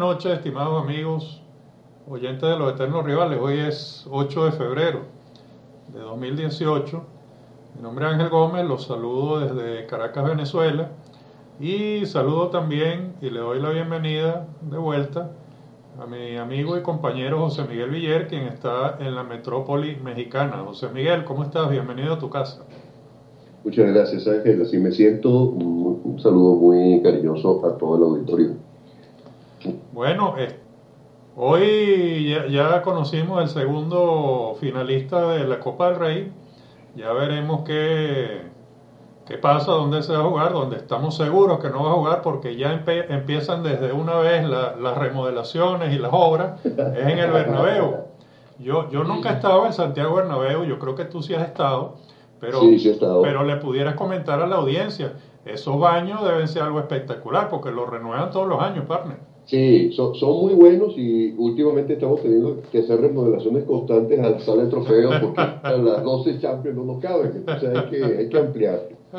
noches, estimados amigos, oyentes de los Eternos Rivales. Hoy es 8 de febrero de 2018. Mi nombre es Ángel Gómez, los saludo desde Caracas, Venezuela. Y saludo también y le doy la bienvenida de vuelta a mi amigo y compañero José Miguel Villar, quien está en la metrópoli mexicana. José Miguel, ¿cómo estás? Bienvenido a tu casa. Muchas gracias, Ángel. Así me siento. Un saludo muy cariñoso a todo el auditorio. Bueno, hoy ya conocimos el segundo finalista de la Copa del Rey. Ya veremos qué pasa, dónde se va a jugar, donde estamos seguros que no va a jugar, porque ya empiezan desde una vez las remodelaciones y las obras. Es en el Bernabéu. Yo nunca he estado en Santiago Bernabéu, yo creo que tú sí has estado, Sí, sí he estado. pero le pudieras comentar a la audiencia, esos baños deben ser algo espectacular, porque los renuevan todos los años, partner. Sí, son muy buenos y últimamente estamos teniendo que hacer remodelaciones constantes a la sala de trofeos porque a las 12 Champions no nos caben, entonces hay que ampliar.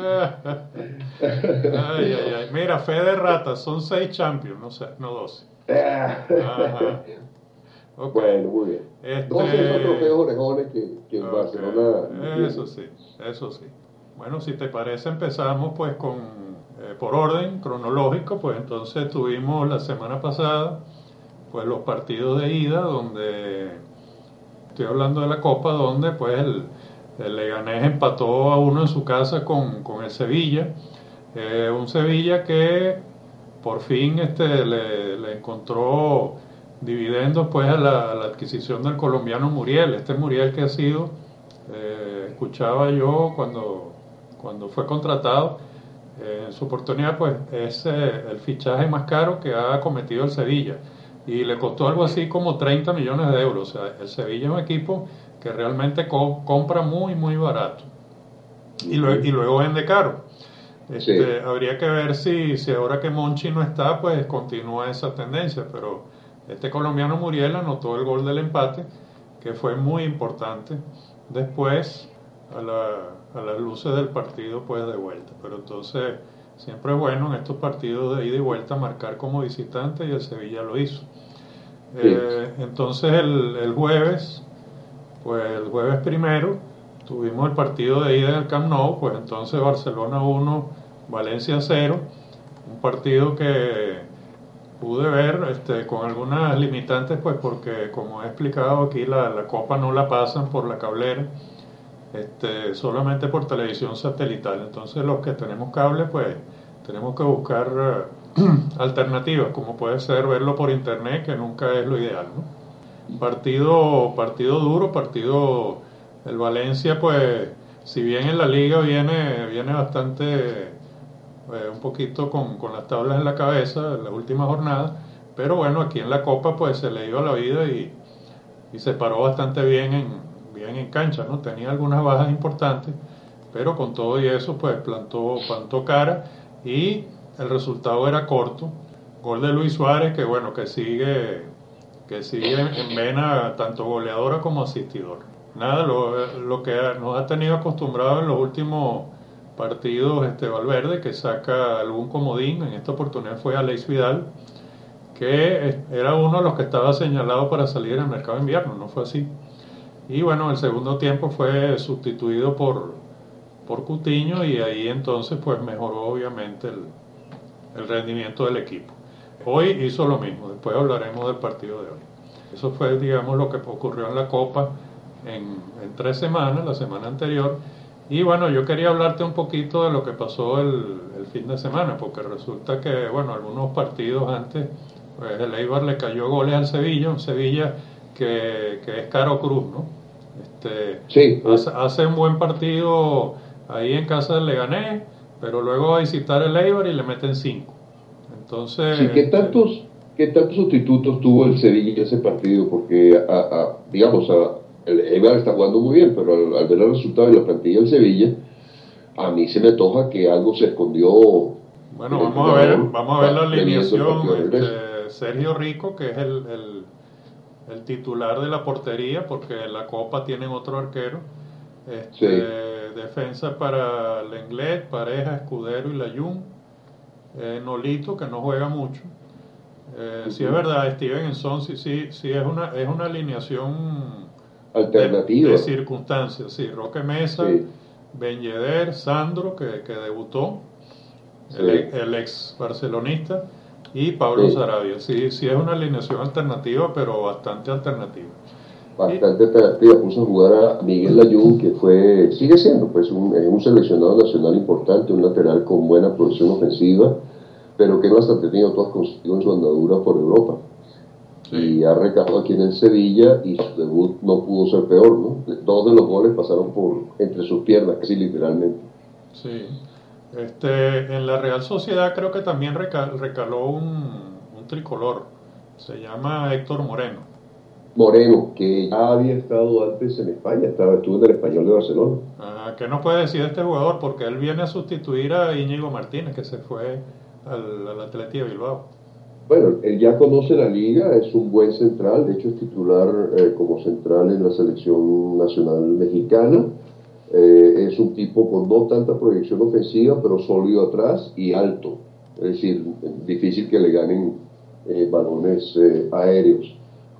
Ay. Mira, fe de ratas, son 6 Champions, no 12. Ajá. Okay. Bueno, muy bien. 12 son trofeos orejones que en Barcelona no tienen. Eso sí. Bueno, si te parece empezamos pues por orden cronológico, pues entonces tuvimos la semana pasada pues los partidos de ida, donde estoy hablando de la Copa, donde pues el Leganés empató a 1 en su casa con el Sevilla, un Sevilla que por fin le encontró dividendos pues a la adquisición del colombiano Muriel. Muriel que ha sido, escuchaba yo cuando fue contratado, en su oportunidad pues es el fichaje más caro que ha cometido el Sevilla y le costó algo así como 30 millones de euros. O sea, el Sevilla es un equipo que realmente compra muy barato y luego vende caro. Sí. Habría que ver si ahora que Monchi no está, pues continúa esa tendencia, pero este colombiano Muriel anotó el gol del empate, que fue muy importante después a las luces del partido pues de vuelta. Pero entonces siempre es bueno en estos partidos de ida y vuelta marcar como visitante y el Sevilla lo hizo. Sí. Entonces el jueves primero tuvimos el partido de ida en el Camp Nou, pues entonces Barcelona 1, Valencia 0, un partido que pude ver con algunas limitantes, pues porque como he explicado aquí la Copa no la pasan por la cablera, solamente por televisión satelital. Entonces los que tenemos cable pues tenemos que buscar alternativas, como puede ser verlo por internet, que nunca es lo ideal, ¿no? Partido duro, el Valencia pues si bien en la liga viene bastante un poquito con las tablas en la cabeza en las últimas jornadas, pero bueno, aquí en la Copa pues se le dio a la vida y se paró bastante bien en cancha, ¿no? Tenía algunas bajas importantes, pero con todo y eso pues plantó cara y el resultado era corto. Gol de Luis Suárez, que bueno, que sigue en vena tanto goleadora como asistidor. Nada, lo que nos ha tenido acostumbrado en los últimos partidos Valverde, que saca algún comodín. En esta oportunidad fue Aleix Vidal, que era uno de los que estaba señalado para salir en el mercado de invierno, no fue así. Y bueno, el segundo tiempo fue sustituido por Coutinho y ahí entonces pues mejoró obviamente el rendimiento del equipo. Hoy hizo lo mismo, después hablaremos del partido de hoy. Eso fue, digamos, lo que ocurrió en la Copa en 3 semanas, la semana anterior. Y bueno, yo quería hablarte un poquito de lo que pasó el fin de semana, porque resulta que, bueno, algunos partidos antes, pues el Eibar le cayó goles al Sevilla, un Sevilla que es caro cruz, ¿no? Sí. Hace un buen partido ahí en casa del Leganés, pero luego va a visitar el Eibar y le meten 5. Entonces, sí, ¿qué tantos sustitutos tuvo el Sevilla en ese partido? Porque, digamos, el Eibar está jugando muy bien, pero al ver el resultado de la plantilla del Sevilla, a mí se me antoja que algo se escondió. Bueno, vamos a ver la alineación. Sergio Rico, que es el titular de la portería, porque en la Copa tienen otro arquero. Sí. Defensa para Lenglet, Pareja, Escudero y Layún. Nolito, que no juega mucho. Sí es verdad, Stevenson sí es una alineación de Alternativa, circunstancias, sí, Roque Mesa, sí, Ben Yedder, Sandro, que debutó, sí, el ex barcelonista, y Pablo sí. Sarabia. Sí es una alineación alternativa, pero bastante alternativa. Y, Bastante alternativa. Puso a jugar a Miguel Layún, que sigue siendo pues un seleccionado nacional importante, un lateral con buena producción ofensiva, pero que no las ha tenido todas consigo en su andadura por Europa. sí, Y ha recado aquí en el Sevilla y su debut no pudo ser peor, ¿no? Dos de los goles pasaron por entre sus piernas, casi literalmente. sí. En la Real Sociedad creo que también recaló un tricolor, se llama Héctor Moreno. Moreno, que ya había estado antes en España, estuvo en el Español de Barcelona. ¿Qué nos puede decir de este jugador? Porque él viene a sustituir a Íñigo Martínez, que se fue al Atleti de Bilbao. Bueno, él ya conoce la liga, es un buen central, de hecho es titular como central en la selección nacional mexicana. Es un tipo con no tanta proyección ofensiva, pero sólido atrás y alto. Es decir, difícil que le ganen balones aéreos.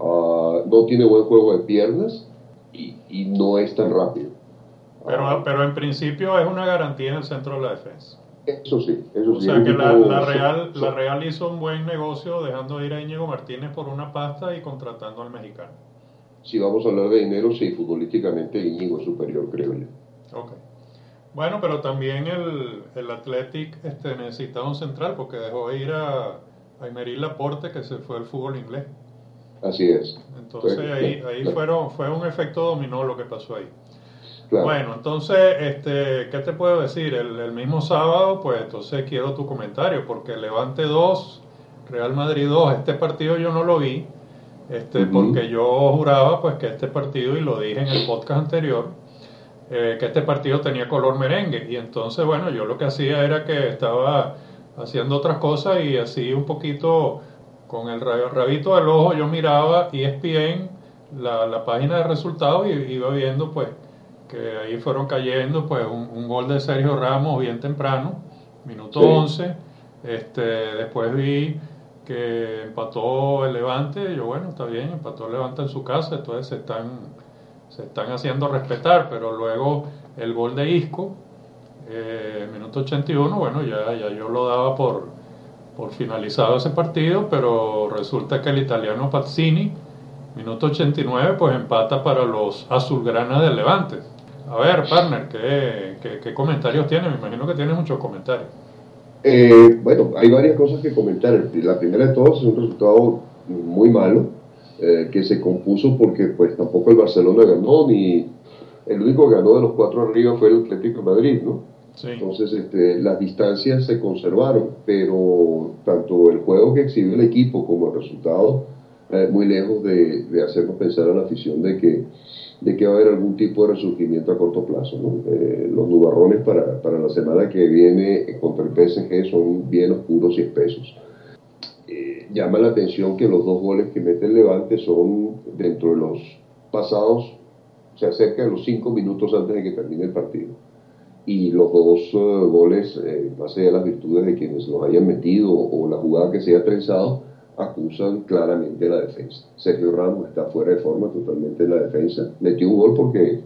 No tiene buen juego de piernas y no es tan rápido. Ah, Pero en principio es una garantía en el centro de la defensa. eso O sí, es sea un que tipo... La Real hizo un buen negocio dejando ir a Íñigo Martínez por una pasta y contratando al mexicano. si vamos a hablar de dinero, sí, futbolísticamente Íñigo es superior, creo yo. Ok. Bueno, pero también el Athletic necesitaba un central porque dejó ir a Emery Laporte, que se fue al fútbol inglés. Así es. Entonces Entonces, ahí fue un efecto dominó lo que pasó ahí. claro. Bueno, entonces, ¿qué te puedo decir? El mismo sábado, pues entonces quiero tu comentario, porque Levante 2, Real Madrid 2, este partido yo no lo vi, Ujú. porque yo juraba pues que este partido, y lo dije en el podcast anterior, que este partido tenía color merengue, y entonces, bueno, yo lo que hacía era que estaba haciendo otras cosas y así un poquito con el rabito del ojo yo miraba ESPN, la página de resultados, y iba viendo pues que ahí fueron cayendo pues un gol de Sergio Ramos bien temprano, minuto Sí. 11. Después vi que empató el Levante. Yo, bueno, está bien, empató el Levante en su casa, entonces se están haciendo respetar, pero luego el gol de Isco, minuto 81, bueno, ya yo lo daba por finalizado ese partido, pero resulta que el italiano Pazzini, minuto 89, pues empata para los azulgranas del Levante. A ver, partner, ¿qué comentarios tiene? Me imagino que tiene muchos comentarios. Bueno, hay varias cosas que comentar. La primera de todas es un resultado muy malo, que se compuso porque pues tampoco el Barcelona ganó, ni el único que ganó de los cuatro arriba fue el Atlético de Madrid, ¿no? Sí, Entonces, las distancias se conservaron, pero tanto el juego que exhibió el equipo como el resultado, muy lejos de hacernos pensar a la afición de que va a haber algún tipo de resurgimiento a corto plazo, ¿no? Los nubarrones para la semana que viene contra el PSG son bien oscuros y espesos. Llama la atención que los dos goles que mete el Levante son dentro de los pasados, o sea, cerca de los 5 minutos antes de que termine el partido. Y los dos goles, más allá de las virtudes de quienes los hayan metido o la jugada que se haya trenzado, acusan claramente a la defensa. Sergio Ramos está fuera de forma totalmente en la defensa. Metió un gol porque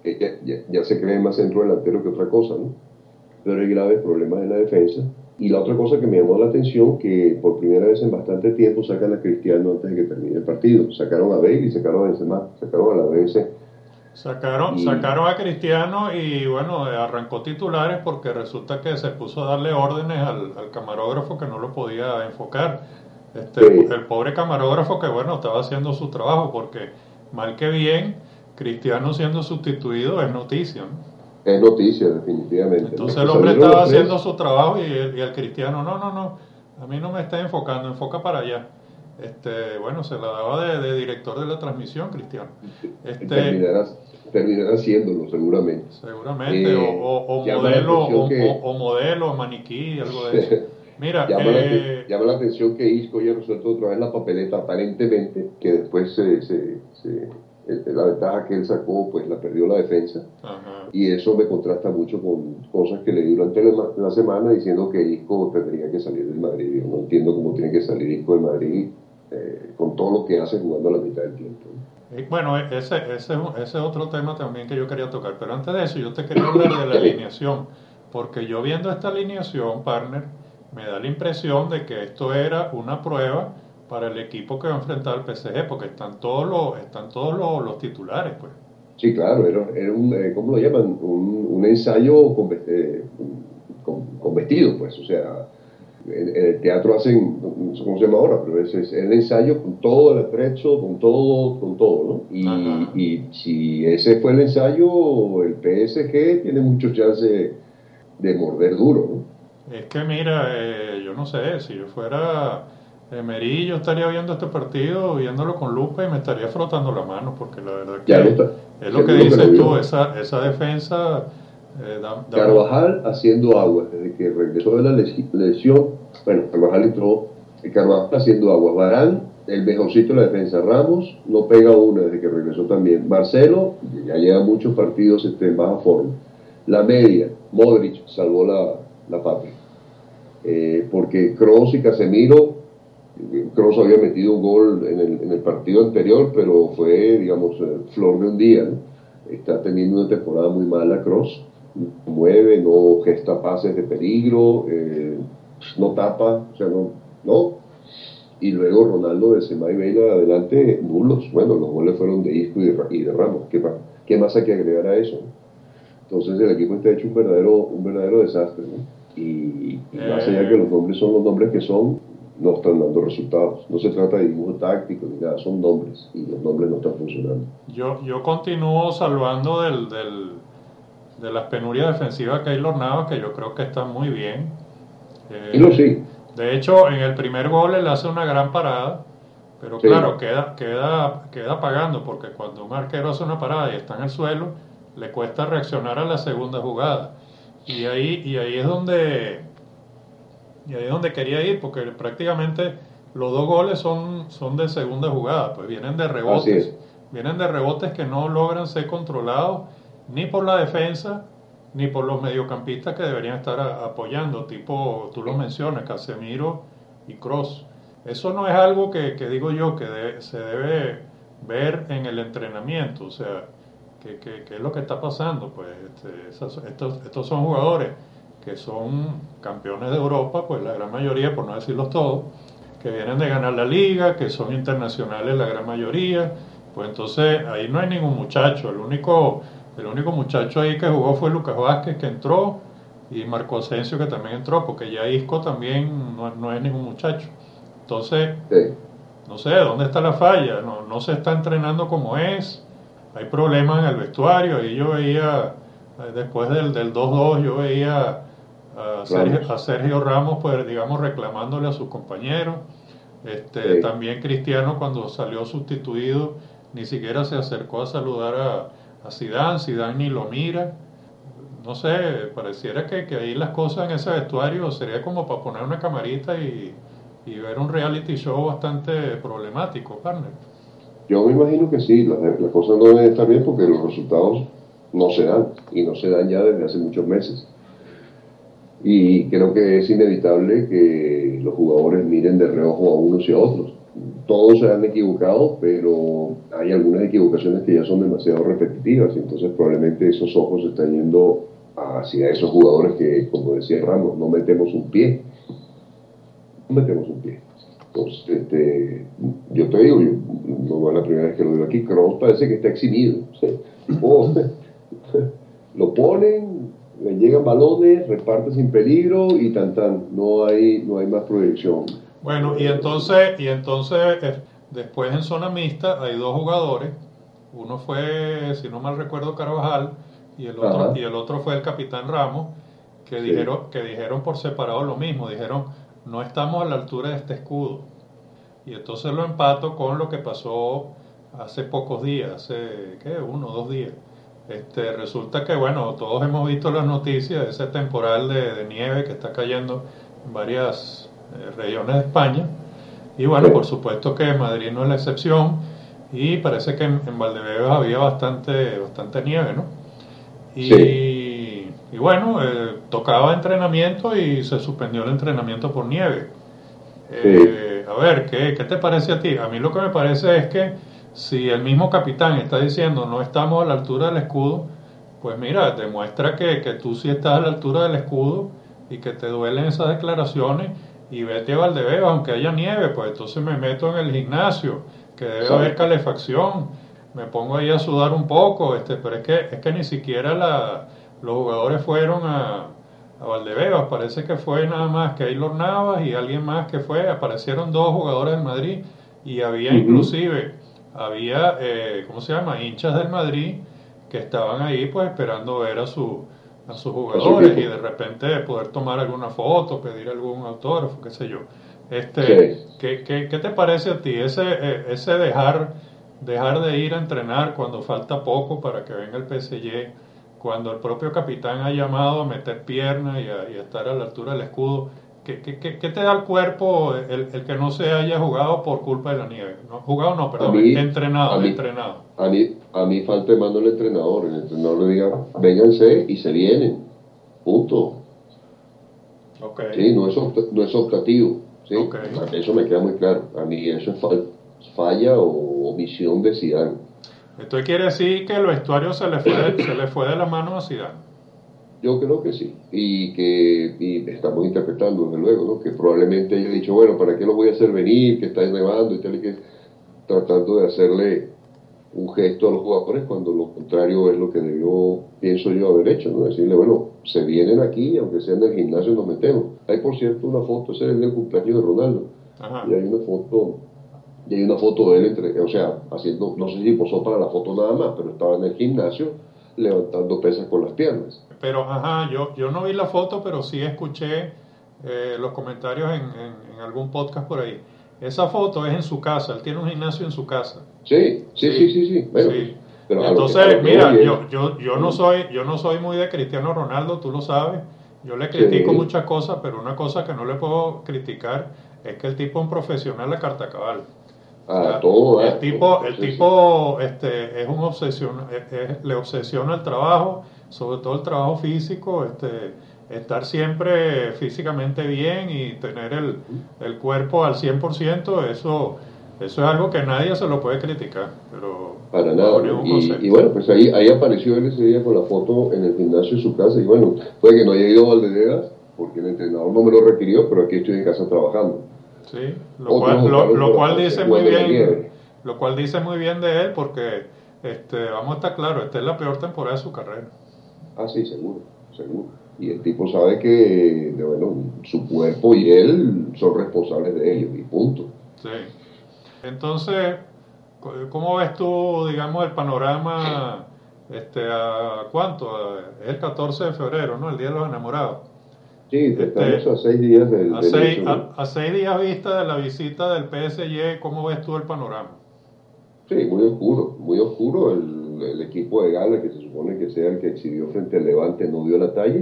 ya se cree más centro delantero que otra cosa, ¿no? Pero hay graves problemas en la defensa. Y la otra cosa que me llamó la atención, que por primera vez en bastante tiempo sacan a Cristiano antes de que termine el partido. Sacaron a Bale y sacaron a Benzema, sacaron a la BBC. Y sacaron a Cristiano y bueno, arrancó titulares porque resulta que se puso a darle órdenes al camarógrafo que no lo podía enfocar. eh, El pobre camarógrafo que bueno, estaba haciendo su trabajo porque mal que bien, Cristiano siendo sustituido es noticia, ¿no? es noticia definitivamente, ¿no? Entonces el Pues hombre salieron estaba los haciendo tres. su trabajo y el cristiano, no, a mí no me está enfocando, enfoca para allá. Bueno, se la daba de director de la transmisión, Cristiano. Este, terminarás, terminará haciéndolo seguramente. Seguramente, o Llama la modelo, atención que o modelo, maniquí, algo de eso. Mira, llama la atención que Isco ya resuelto otra vez la papeleta aparentemente, que después la ventaja que él sacó pues la perdió la defensa. ajá, Y eso me contrasta mucho con cosas que leí durante la semana diciendo que Isco tendría que salir del Madrid. Yo no entiendo cómo tiene que salir Isco del Madrid con todo lo que hace jugando a la mitad del tiempo. Bueno, ese es otro tema también que yo quería tocar, pero antes de eso yo te quería hablar de la alineación, porque yo viendo esta alineación, partner, me da la impresión de que esto era una prueba para el equipo que va a enfrentar al PSG, porque están todos los titulares, pues. Sí, claro, era un, ¿cómo lo llaman? Un ensayo con vestido, pues, o sea, en el teatro hacen, no sé cómo se llama ahora, pero es el ensayo con todo el atrecho, con todo, ¿no? Y si ese fue el ensayo, el PSG tiene muchos chances de morder duro, ¿no? Es que mira, yo no sé, si yo fuera Emery, yo estaría viendo este partido, viéndolo con lupa y me estaría frotando la mano, porque la verdad Ya lo que está, es lo que seguro que lo dices tú, vio. esa defensa Carvajal haciendo agua, desde que regresó de la lesión, bueno, Carvajal entró, Carvajal haciendo agua, Varane, el mejorcito de la defensa, Ramos no pega una desde que regresó también, Marcelo, ya lleva muchos partidos en baja forma, la media, Modric salvó la patria, porque Kroos y Casemiro, Kroos había metido un gol en el partido anterior, pero fue, digamos, flor de un día, ¿no? Está teniendo una temporada muy mala Kroos, no mueve, no gesta pases de peligro, no tapa, o sea, no. Y luego Ronaldo de Benzema y Bale adelante, nulos. Bueno, los goles fueron de Isco y de Ramos. ¿Qué más hay que agregar a eso? Entonces el equipo está hecho un verdadero desastre, ¿no? Y más allá de que los nombres son los nombres que son, no están dando resultados. No se trata de dibujo táctico ni nada, son nombres y los nombres no están funcionando. yo continúo salvando de las penurias defensivas que hay Keylor Navas, que yo creo que está muy bien. Y lo sí. De hecho, en el primer gol él hace una gran parada, pero Sí, claro, queda pagando, porque cuando un arquero hace una parada y está en el suelo, le cuesta reaccionar a la segunda jugada. Y ahí es donde quería ir, porque prácticamente los dos goles son de segunda jugada, pues así es. vienen de rebotes que no logran ser controlados ni por la defensa ni por los mediocampistas que deberían estar apoyando, tipo, tú lo mencionas, Casemiro y Kroos. Eso no es algo que digo yo que se debe ver en el entrenamiento, o sea, que es lo que está pasando, pues estos son jugadores que son campeones de Europa, pues la gran mayoría, por no decirlos todos, que vienen de ganar la liga, que son internacionales la gran mayoría, pues entonces ahí no hay ningún muchacho, el único muchacho ahí que jugó fue Lucas Vázquez, que entró, y Marco Asensio, que también entró, porque ya Isco también no es ningún muchacho. Entonces, Sí. no sé, ¿dónde está la falla? No se está entrenando como es, hay problemas en el vestuario, y yo veía, después del 2-2, yo veía Ramos. a Sergio Ramos, pues digamos, reclamándole a sus compañeros. Sí. También Cristiano, cuando salió sustituido, ni siquiera se acercó a saludar a Zidane, Zidane ni lo mira. No sé, pareciera que ahí las cosas en ese vestuario sería como para poner una camarita y ver un reality show bastante problemático, partner. Yo me imagino que sí, las cosas no deben estar bien porque los resultados no se dan y no se dan ya desde hace muchos meses. Y creo que es inevitable que los jugadores miren de reojo a unos y a otros. Todos se han equivocado, pero hay algunas equivocaciones que ya son demasiado repetitivas, y entonces probablemente esos ojos están yendo hacia esos jugadores que, como decía Ramos, no metemos un pie. No metemos un pie. Entonces, yo te digo, no es la primera vez que lo digo aquí, Kroos parece que está eximido. ¿Sí? O, lo ponen, le llegan balones, reparte sin peligro y no hay más proyección. Bueno, después en zona mixta hay dos jugadores. Uno fue, si no mal recuerdo, Carvajal, Ajá, y el otro fue el capitán Ramos, sí, que dijeron por separado lo mismo, dijeron, no estamos a la altura de este escudo. Y entonces lo empato con lo que pasó hace pocos días, hace, ¿qué? 1 o 2 días. Resulta que, bueno, todos hemos visto las noticias de ese temporal de nieve que está cayendo en varias regiones de España. Y bueno, por sí, supuesto que Madrid no es la excepción y parece que en Valdebebas había bastante nieve, ¿no? Y bueno, tocaba entrenamiento y se suspendió el entrenamiento por nieve. A ver, ¿qué te parece a ti? A mí lo que me parece es que si el mismo capitán está diciendo no estamos a la altura del escudo, pues mira, demuestra que tú sí estás a la altura del escudo y que te duelen esas declaraciones y vete a Valdebebas, aunque haya nieve, pues entonces me meto en el gimnasio, que debe haber calefacción, me pongo ahí a sudar un poco, pero es que ni siquiera los jugadores fueron a Valdebebas, parece que fue nada más Keylor Navas y alguien más que fue, aparecieron dos jugadores del Madrid y había inclusive, ¿cómo se llama? Hinchas del Madrid que estaban ahí pues esperando ver a sus jugadores y de repente poder tomar alguna foto, pedir algún autógrafo, qué sé yo. ¿Qué te parece a ti ese dejar de ir a entrenar cuando falta poco para que venga el PSG, cuando el propio capitán ha llamado a meter piernas y a estar a la altura del escudo? ¿Qué te da el cuerpo el que no se haya jugado por culpa de la nieve? No, jugado no, perdón, entrenado. A mí falta de mando el entrenador le diga, vénganse y se vienen, punto. Okay. Sí, no es optativo, ¿sí? Okay. Eso me queda muy claro. A mí eso es falla o omisión de Zidane. Esto quiere decir que el vestuario se le fue de la mano a Zidane. Yo creo que sí, y estamos interpretando desde luego, ¿no? Que probablemente haya dicho, bueno, ¿para qué lo voy a hacer venir? Que está nevando y tal, y que tratando de hacerle un gesto a los jugadores cuando lo contrario es lo que debió, pienso yo, haber hecho, ¿no? Decirle, bueno, se vienen aquí, aunque sea en el gimnasio nos metemos. Hay, por cierto, una foto, ese es el del cumpleaños de Ronaldo. Ajá. Y hay una foto de él, haciendo, no sé si posó para la foto nada más, pero estaba en el gimnasio levantando pesas con las piernas. Pero, yo no vi la foto, pero sí escuché los comentarios en algún podcast por ahí. Esa foto es en su casa, él tiene un gimnasio en su casa. Sí. Bueno, sí. Pero entonces, mira, yo no soy muy de Cristiano Ronaldo, tú lo sabes. Yo le critico muchas cosas, pero una cosa que no le puedo criticar es que el tipo es un profesional de carta cabal. El tipo es un le obsesiona el trabajo, sobre todo el trabajo físico, estar siempre físicamente bien y tener el cuerpo al 100%, eso es algo que nadie se lo puede criticar, pero para nada. Y bueno, pues ahí apareció él ese día con la foto en el gimnasio de su casa, y bueno, puede que no haya ido a Valdebebas porque el entrenador no me lo requirió, pero aquí estoy en casa trabajando. Sí, lo cual dice muy bien. Lo cual dice muy bien de él porque vamos a estar claros, esta es la peor temporada de su carrera. Sí, seguro. Y el tipo sabe que, su cuerpo y él son responsables de ello, y punto. Sí. Entonces, ¿cómo ves tú, digamos, el panorama, a cuánto? Es el 14 de febrero, ¿no? El Día de los Enamorados. Sí, estamos a 6 días del hecho. A 6 días vista de la visita del PSG, ¿cómo ves tú el panorama? Sí, muy oscuro. El equipo de Gala, que se supone que sea el que exhibió frente al Levante, no dio la talla.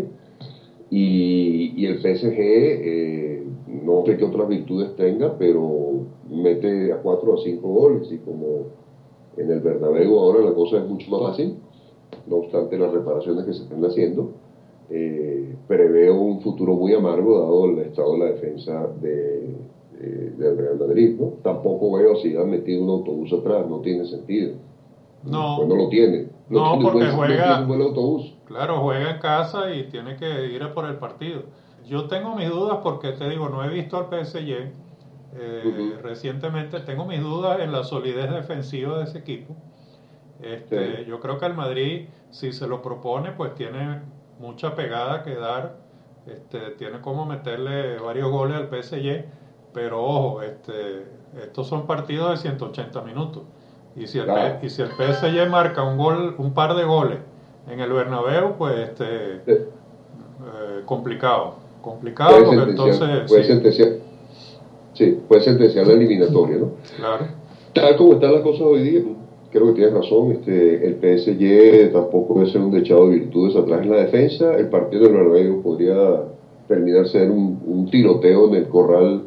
Y el PSG, no sé qué otras virtudes tenga, pero mete a 4 o 5 goles. Y como en el Bernabéu ahora la cosa es mucho más fácil, no obstante las reparaciones que se están haciendo, preveo un futuro muy amargo dado el estado de la defensa del Real Madrid, ¿no? Tampoco veo si han metido un autobús atrás, no tiene sentido. No. Pues no lo tiene. No, porque juega. No tiene un autobús. Claro, juega en casa y tiene que ir a por el partido. Yo tengo mis dudas porque te digo, no he visto al PSG recientemente. Tengo mis dudas en la solidez defensiva de ese equipo. Yo creo que el Madrid, si se lo propone, pues tiene mucha pegada que dar. Tiene como meterle varios goles al PSG. Pero ojo, estos son partidos de 180 minutos. Y si el PSG marca un par de goles en el Bernabéu, pues complicado porque entonces puede sentenciar la eliminatoria, ¿no? Claro. Tal como están las cosas hoy día, creo que tienes razón. El PSG tampoco debe ser un dechado de virtudes atrás en la defensa. El partido del Bernabéu podría terminar ser un tiroteo en el corral,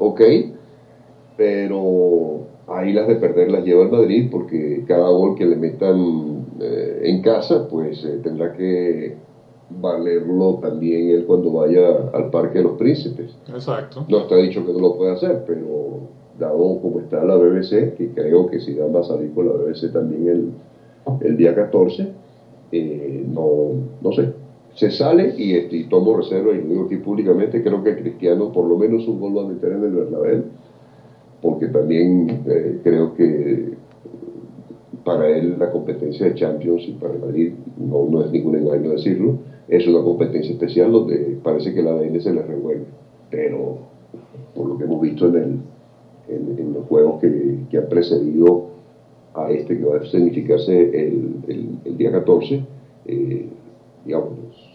pero ahí las de perder las lleva el Madrid, porque cada gol que le metan en casa, pues tendrá que valerlo también él cuando vaya al Parque de los Príncipes. Exacto. No está dicho que no lo pueda hacer, pero dado como está la BBC, que creo que si va a salir con la BBC también el día 14, no sé. Se sale y tomo reserva, y lo digo aquí públicamente, creo que Cristiano por lo menos un gol va a meter en el Bernabéu, porque también creo que para él la competencia de Champions y para el Madrid, no es ningún engaño decirlo, es una competencia especial donde parece que la ADN se le revuelve, pero por lo que hemos visto en los juegos que han precedido a este que va a significarse el día 14, digamos,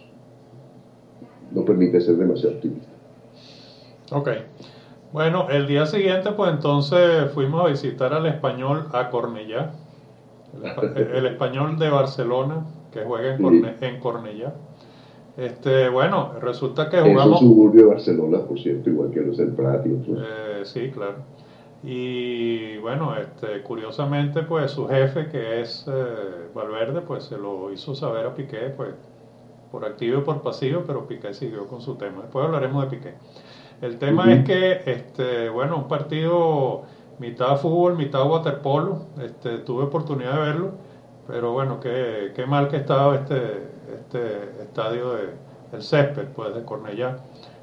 no permite ser demasiado optimista. Ok. Bueno, el día siguiente, pues entonces fuimos a visitar al Español a Cornellá, el Español de Barcelona, que juega en Cornellá. Bueno, resulta que jugamos... Es un suburbio de Barcelona, por cierto, igual que los del Prat y otros. Sí, claro. Y bueno, curiosamente, pues su jefe, que es Valverde, pues se lo hizo saber a Piqué, pues por activo y por pasivo, pero Piqué siguió con su tema. Después hablaremos de Piqué. El tema es que, bueno, un partido mitad fútbol, mitad waterpolo, tuve oportunidad de verlo, pero bueno, qué mal que estaba este estadio el césped, pues, de Cornellá.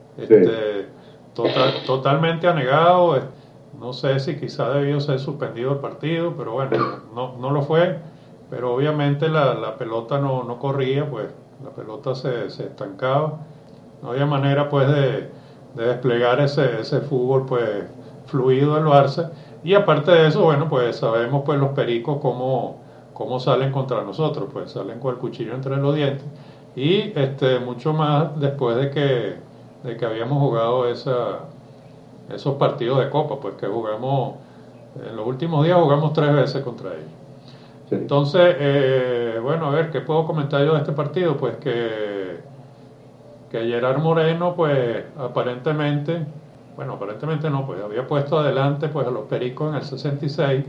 Totalmente anegado, no sé si quizá debió ser suspendido el partido, pero bueno, no lo fue, pero obviamente la pelota no corría, pues la pelota se estancaba, no había manera pues de desplegar ese fútbol pues fluido del Barça, y aparte de eso, bueno, pues sabemos pues los pericos cómo salen contra nosotros, pues salen con el cuchillo entre los dientes, y mucho más después de que habíamos jugado esos partidos de Copa, pues que jugamos, en los últimos días jugamos 3 veces contra ellos. Sí. Entonces, bueno, a ver, ¿qué puedo comentar yo de este partido? Pues que Gerard Moreno, pues aparentemente no, pues había puesto adelante pues a los Pericos en el 66.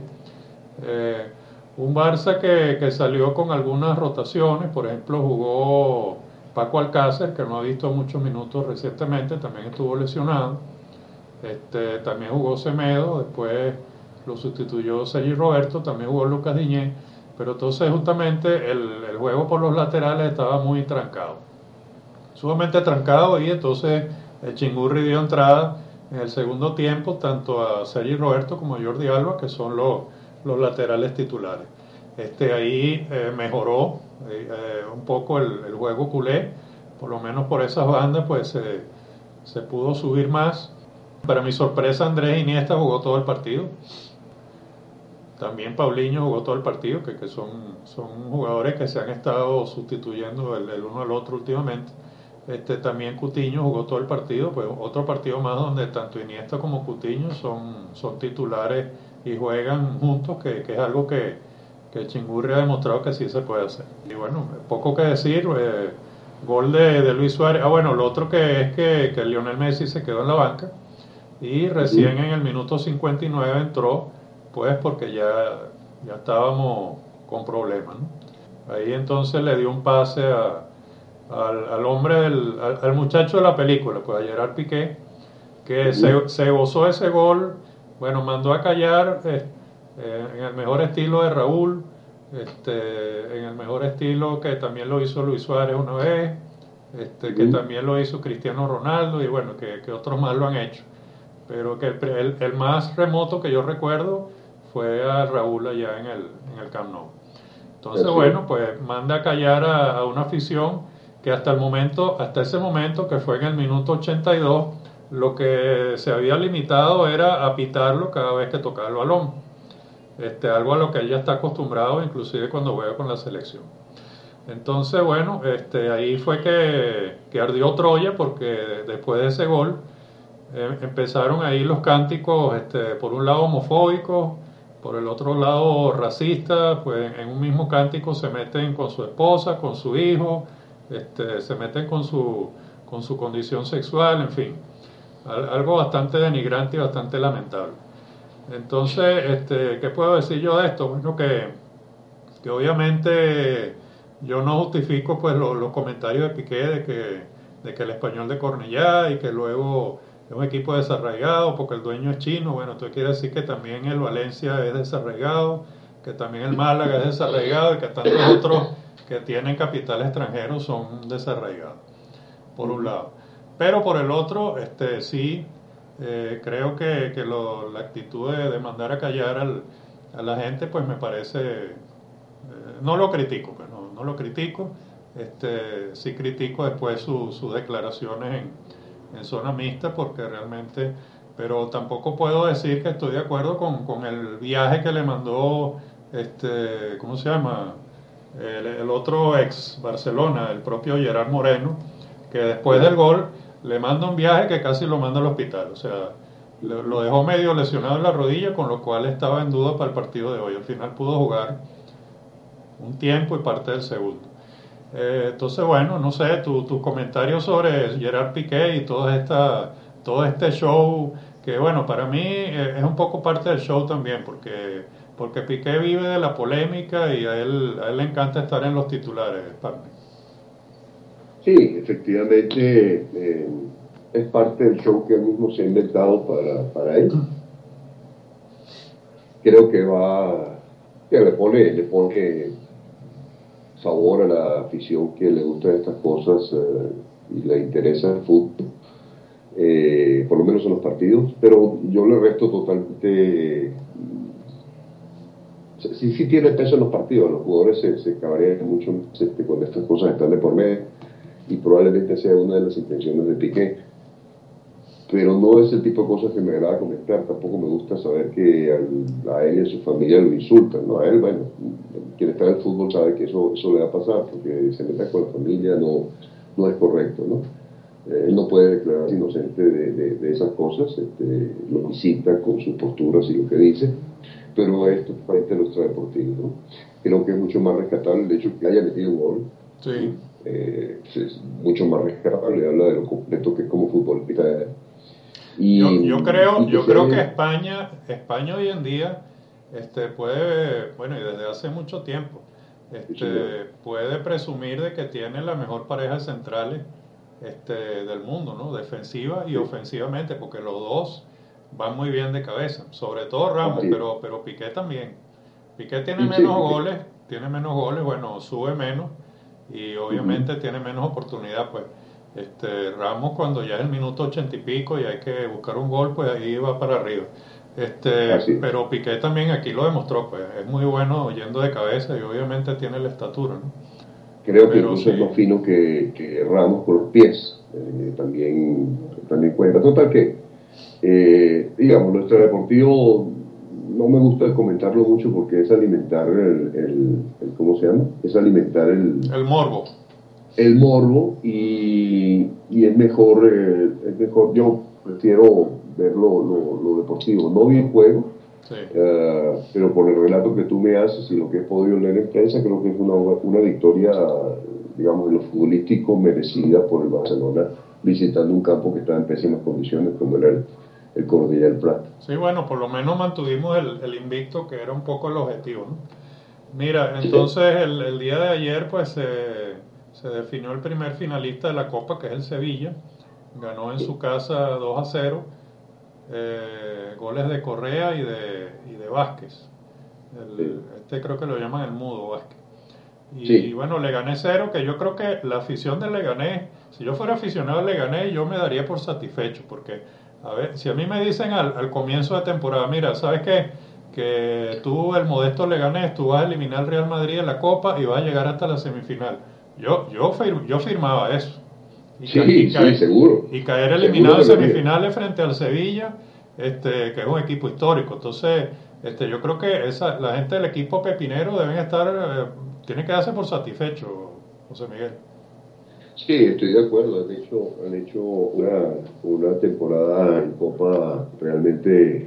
Un Barça que salió con algunas rotaciones, por ejemplo jugó Paco Alcácer, que no ha visto muchos minutos recientemente, también estuvo lesionado. También jugó Semedo, después lo sustituyó Sergi Roberto, también jugó Lucas Diñé, pero entonces justamente el juego por los laterales estaba muy trancado, sumamente trancado, y entonces el Chingurri dio entrada en el segundo tiempo tanto a Sergi Roberto como a Jordi Alba, que son los laterales titulares. Ahí mejoró un poco el juego culé, por lo menos por esas bandas pues se pudo subir más. Para mi sorpresa, Andrés Iniesta jugó todo el partido. También Paulinho jugó todo el partido, que son jugadores que se han estado sustituyendo el uno al otro últimamente. También Coutinho jugó todo el partido, pues otro partido más donde tanto Iniesta como Coutinho son titulares y juegan juntos, que es algo que Chingurri ha demostrado que sí se puede hacer. Y bueno, poco que decir, gol de Luis Suárez. Bueno, lo otro que es que Lionel Messi se quedó en la banca, y recién en el minuto 59 entró, pues porque ya estábamos con problemas, ¿no? Ahí entonces le dio un pase al hombre, al muchacho de la película, pues a Gerard Piqué, que se gozó ese gol. Bueno, mandó a callar en el mejor estilo de Raúl, en el mejor estilo que también lo hizo Luis Suárez una vez, que también lo hizo Cristiano Ronaldo, y bueno, que otros más lo han hecho, pero que el más remoto que yo recuerdo fue a Raúl allá en el Camp Nou. Entonces, bueno, pues manda a callar a una afición que hasta ese momento, que fue en el minuto 82, lo que se había limitado era a pitarlo cada vez que tocaba el balón. Algo a lo que él ya está acostumbrado, inclusive cuando juega con la selección. Entonces, bueno, ahí fue que ardió Troya, porque después de ese gol empezaron ahí los cánticos, por un lado homofóbicos, por el otro lado racistas, pues en un mismo cántico se meten con su esposa, con su hijo, se meten con su condición sexual, en fin, algo bastante denigrante y bastante lamentable. Entonces, ¿qué puedo decir yo de esto? Bueno, que que obviamente yo no justifico pues los comentarios de Piqué de que el Español de Cornellá y que luego es un equipo desarraigado porque el dueño es chino. Bueno, esto quiere decir que también el Valencia es desarraigado, que también el Málaga es desarraigado y que tantos otros que tienen capital extranjero son desarraigados, por un lado. Pero por el otro, sí, creo que la actitud de mandar a callar a la gente, pues me parece, no lo critico, pues no lo critico, sí critico después sus declaraciones en zona mixta, porque realmente, pero tampoco puedo decir que estoy de acuerdo con el viaje que le mandó, ¿cómo se llama? El otro ex Barcelona, el propio Gerard Moreno, que después del gol le manda un viaje que casi lo manda al hospital. O sea, lo dejó medio lesionado en la rodilla, con lo cual estaba en duda para el partido de hoy. Al final pudo jugar un tiempo y parte del segundo. Entonces, bueno, no sé, tus comentarios sobre Gerard Piqué y todo este show, que bueno, para mí es un poco parte del show también, porque Piqué vive de la polémica y a él le encanta estar en los titulares, Pablo. Sí, efectivamente es parte del show que él mismo se ha inventado para él. Creo que le pone sabor a la afición que le gustan estas cosas y le interesa el fútbol, por lo menos en los partidos, pero yo le resto totalmente. Sí tiene peso en los partidos, los jugadores se cabrean mucho cuando estas cosas están de por medio, y probablemente sea una de las intenciones de Piqué, pero no es el tipo de cosas que me agrada comentar. Tampoco me gusta saber que a él y a su familia lo insultan, ¿no? A él, bueno, quien está en el fútbol sabe que eso le va a pasar, porque se meta con la familia no es correcto, ¿no? Él no puede declararse inocente de esas cosas, lo visita con sus posturas y lo que dice, pero esto es parte de lo extradeportivo, ¿no? Creo que es mucho más rescatable el hecho de que haya metido un gol. Sí. Es mucho más rescatable, habla de lo completo que es como futbolista. Yo creo que España hoy en día puede, bueno, y desde hace mucho tiempo, puede presumir de que tiene la mejor pareja de centrales del mundo, ¿no? Defensiva y ofensivamente, porque los dos van muy bien de cabeza, sobre todo Ramos, pero Piqué también. Piqué tiene menos goles, bueno, sube menos y obviamente tiene menos oportunidad, pues. Ramos, cuando ya es el minuto 80 y pico y hay que buscar un gol, pues ahí va para arriba. Pero Piqué también aquí lo demostró, pues es muy bueno yendo de cabeza y obviamente tiene la estatura, ¿no? Creo que incluso es más fino que Ramos con los pies, también cuenta. Total que, digamos, nuestro deportivo no me gusta comentarlo mucho porque es alimentar ¿cómo se llama? Es alimentar el morbo. El morbo y es mejor, yo prefiero ver lo deportivo, no vi el juego, sí. Pero por el relato que tú me haces y lo que he podido leer en prensa, creo que es una victoria, digamos, en lo futbolístico merecida por el Barcelona, visitando un campo que está en pésimas condiciones como era el Cordillera del Prat. Sí, bueno, por lo menos mantuvimos el invicto, que era un poco el objetivo, ¿no? Mira, entonces el día de ayer pues se definió el primer finalista de la Copa, que es el Sevilla. Ganó en su casa 2-0, goles de Correa y de Vázquez. Creo que lo llaman el mudo Vázquez. Y bueno, Leganés 0, que yo creo que la afición del Leganés, si yo fuera aficionado al Leganés, yo me daría por satisfecho, porque, a ver, si a mí me dicen al comienzo de temporada, mira, ¿sabes qué? Que tú, el modesto Leganés, tú vas a eliminar al Real Madrid en la Copa y vas a llegar hasta la semifinal. Yo firmaba eso. Seguro. Y caer eliminado en semifinales frente al Sevilla, que es un equipo histórico. Entonces, yo creo que la gente del equipo pepinero deben estar, tiene que darse por satisfecho, José Miguel. Sí, estoy de acuerdo. Han hecho una temporada en Copa realmente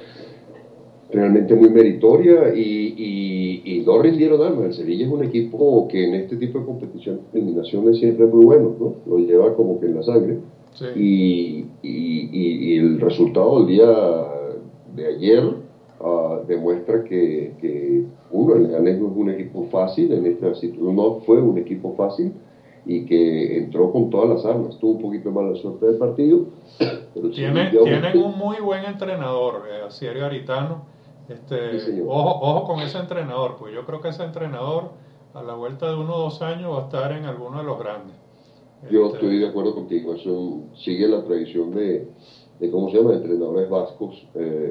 muy meritoria y no rindieron alma. El Sevilla es un equipo que en este tipo de competición de eliminaciones siempre es muy bueno, ¿no? Lo lleva como que en la sangre. Sí. Y el resultado del día de ayer demuestra que uno, el Leganés no es un equipo fácil en esta situación, no fue un equipo fácil y que entró con todas las armas. Tuvo un poquito más la suerte del partido, pero Tienen un muy buen entrenador, Asier Garitano. sí, Ojo con ese entrenador, pues yo creo que ese entrenador a la vuelta de 1 o 2 años va a estar en alguno de los grandes. yo estoy de acuerdo contigo, eso sigue la tradición de ¿cómo se llama?, de entrenadores vascos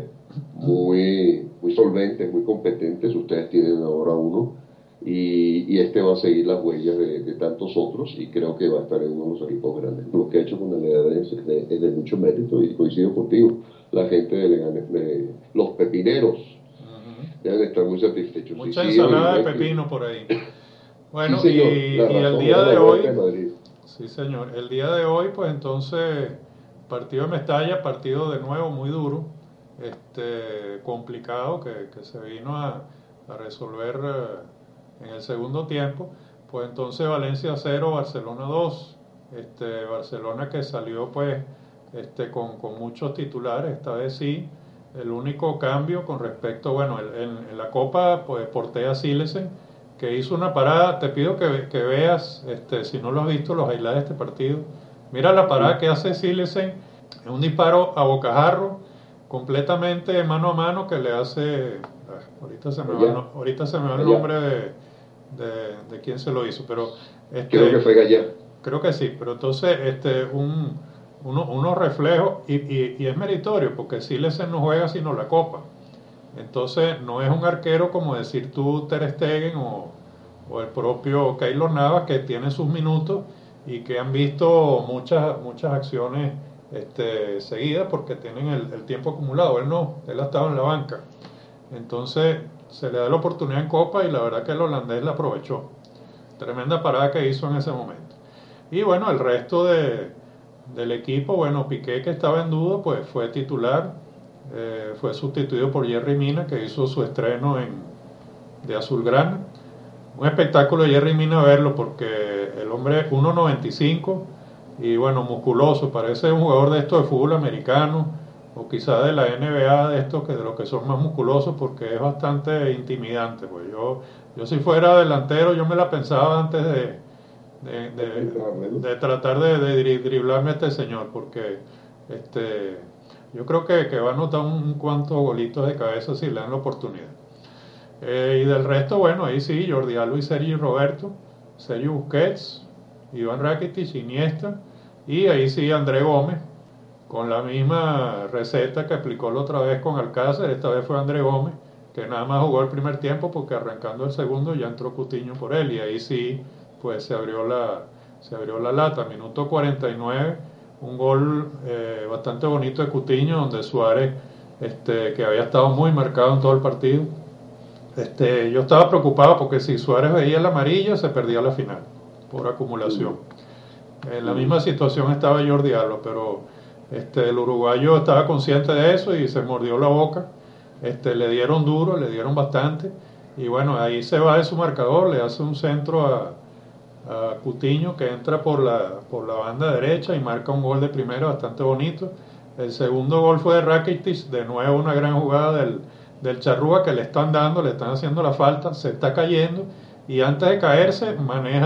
muy solventes, muy competentes. Ustedes tienen ahora uno y este va a seguir las huellas de tantos otros y creo que va a estar en uno de los equipos grandes. Lo que ha hecho con el Leganés es de mucho mérito y coincido contigo. La gente de Leganés, de los pepineros, deben estar muy satisfechos. Mucha ensalada de pepino por ahí. Bueno, sí, señor, y la el razón día era de la hoy, Vuelta de Madrid. sí señor, el día de hoy, pues entonces, partido de Mestalla, partido de nuevo muy duro, complicado, que se vino a resolver en el segundo tiempo. Pues entonces Valencia 0, Barcelona 2. Barcelona que salió pues con muchos titulares, esta vez sí. El único cambio con respecto, bueno, en la Copa, pues Portea Silesen, que hizo una parada. Te pido que veas, si no lo has visto, los highlights de este partido. Mira la parada que hace Silesen, un disparo a bocajarro, completamente mano a mano, que le hace, ahorita se me va el nombre de quién se lo hizo, pero creo que fue Gallá. creo que sí, pero entonces unos reflejos y es meritorio porque Silesen no juega sino la Copa. Entonces no es un arquero como decir tú Ter Stegen o el propio Keylor Navas, que tiene sus minutos y que han visto muchas acciones seguidas porque tienen el tiempo acumulado. Él no, él ha estado en la banca. Entonces se le da la oportunidad en Copa y la verdad que el holandés la aprovechó. Tremenda parada que hizo en ese momento. Y bueno, el resto del equipo, bueno, Piqué, que estaba en duda, pues fue titular, fue sustituido por Yerry Mina, que hizo su estreno de Azulgrana. Un espectáculo de Yerry Mina verlo porque el hombre es 1.95 y bueno, musculoso, parece un jugador de estos de fútbol americano o quizá de la NBA, de estos que de los que son más musculosos, porque es bastante intimidante. Pues yo si fuera delantero yo me la pensaba antes de tratar de driblarme a este señor, porque yo creo que va a anotar un cuantos golitos de cabeza si le dan la oportunidad. Y del resto, bueno, ahí sí, Jordi Alba y Sergi Roberto, Sergio Busquets, Iván Rakitic, Iniesta, y ahí sí André Gómez, con la misma receta que aplicó la otra vez con Alcácer. Esta vez fue André Gómez, que nada más jugó el primer tiempo porque arrancando el segundo ya entró Coutinho por él, y ahí sí pues se abrió la lata. Minuto 49, un gol bastante bonito de Coutinho, donde Suárez, que había estado muy marcado en todo el partido, yo estaba preocupado porque si Suárez veía la amarilla se perdía la final por acumulación. En la misma situación estaba Jordi Alba, pero el uruguayo estaba consciente de eso y se mordió la boca. Le dieron duro, le dieron bastante, y bueno, ahí se va de su marcador, le hace un centro a Coutinho, que entra por la banda derecha y marca un gol de primera bastante bonito. El segundo gol fue de Rakitic, de nuevo una gran jugada del Charrúa, que le están haciendo la falta, se está cayendo y antes de caerse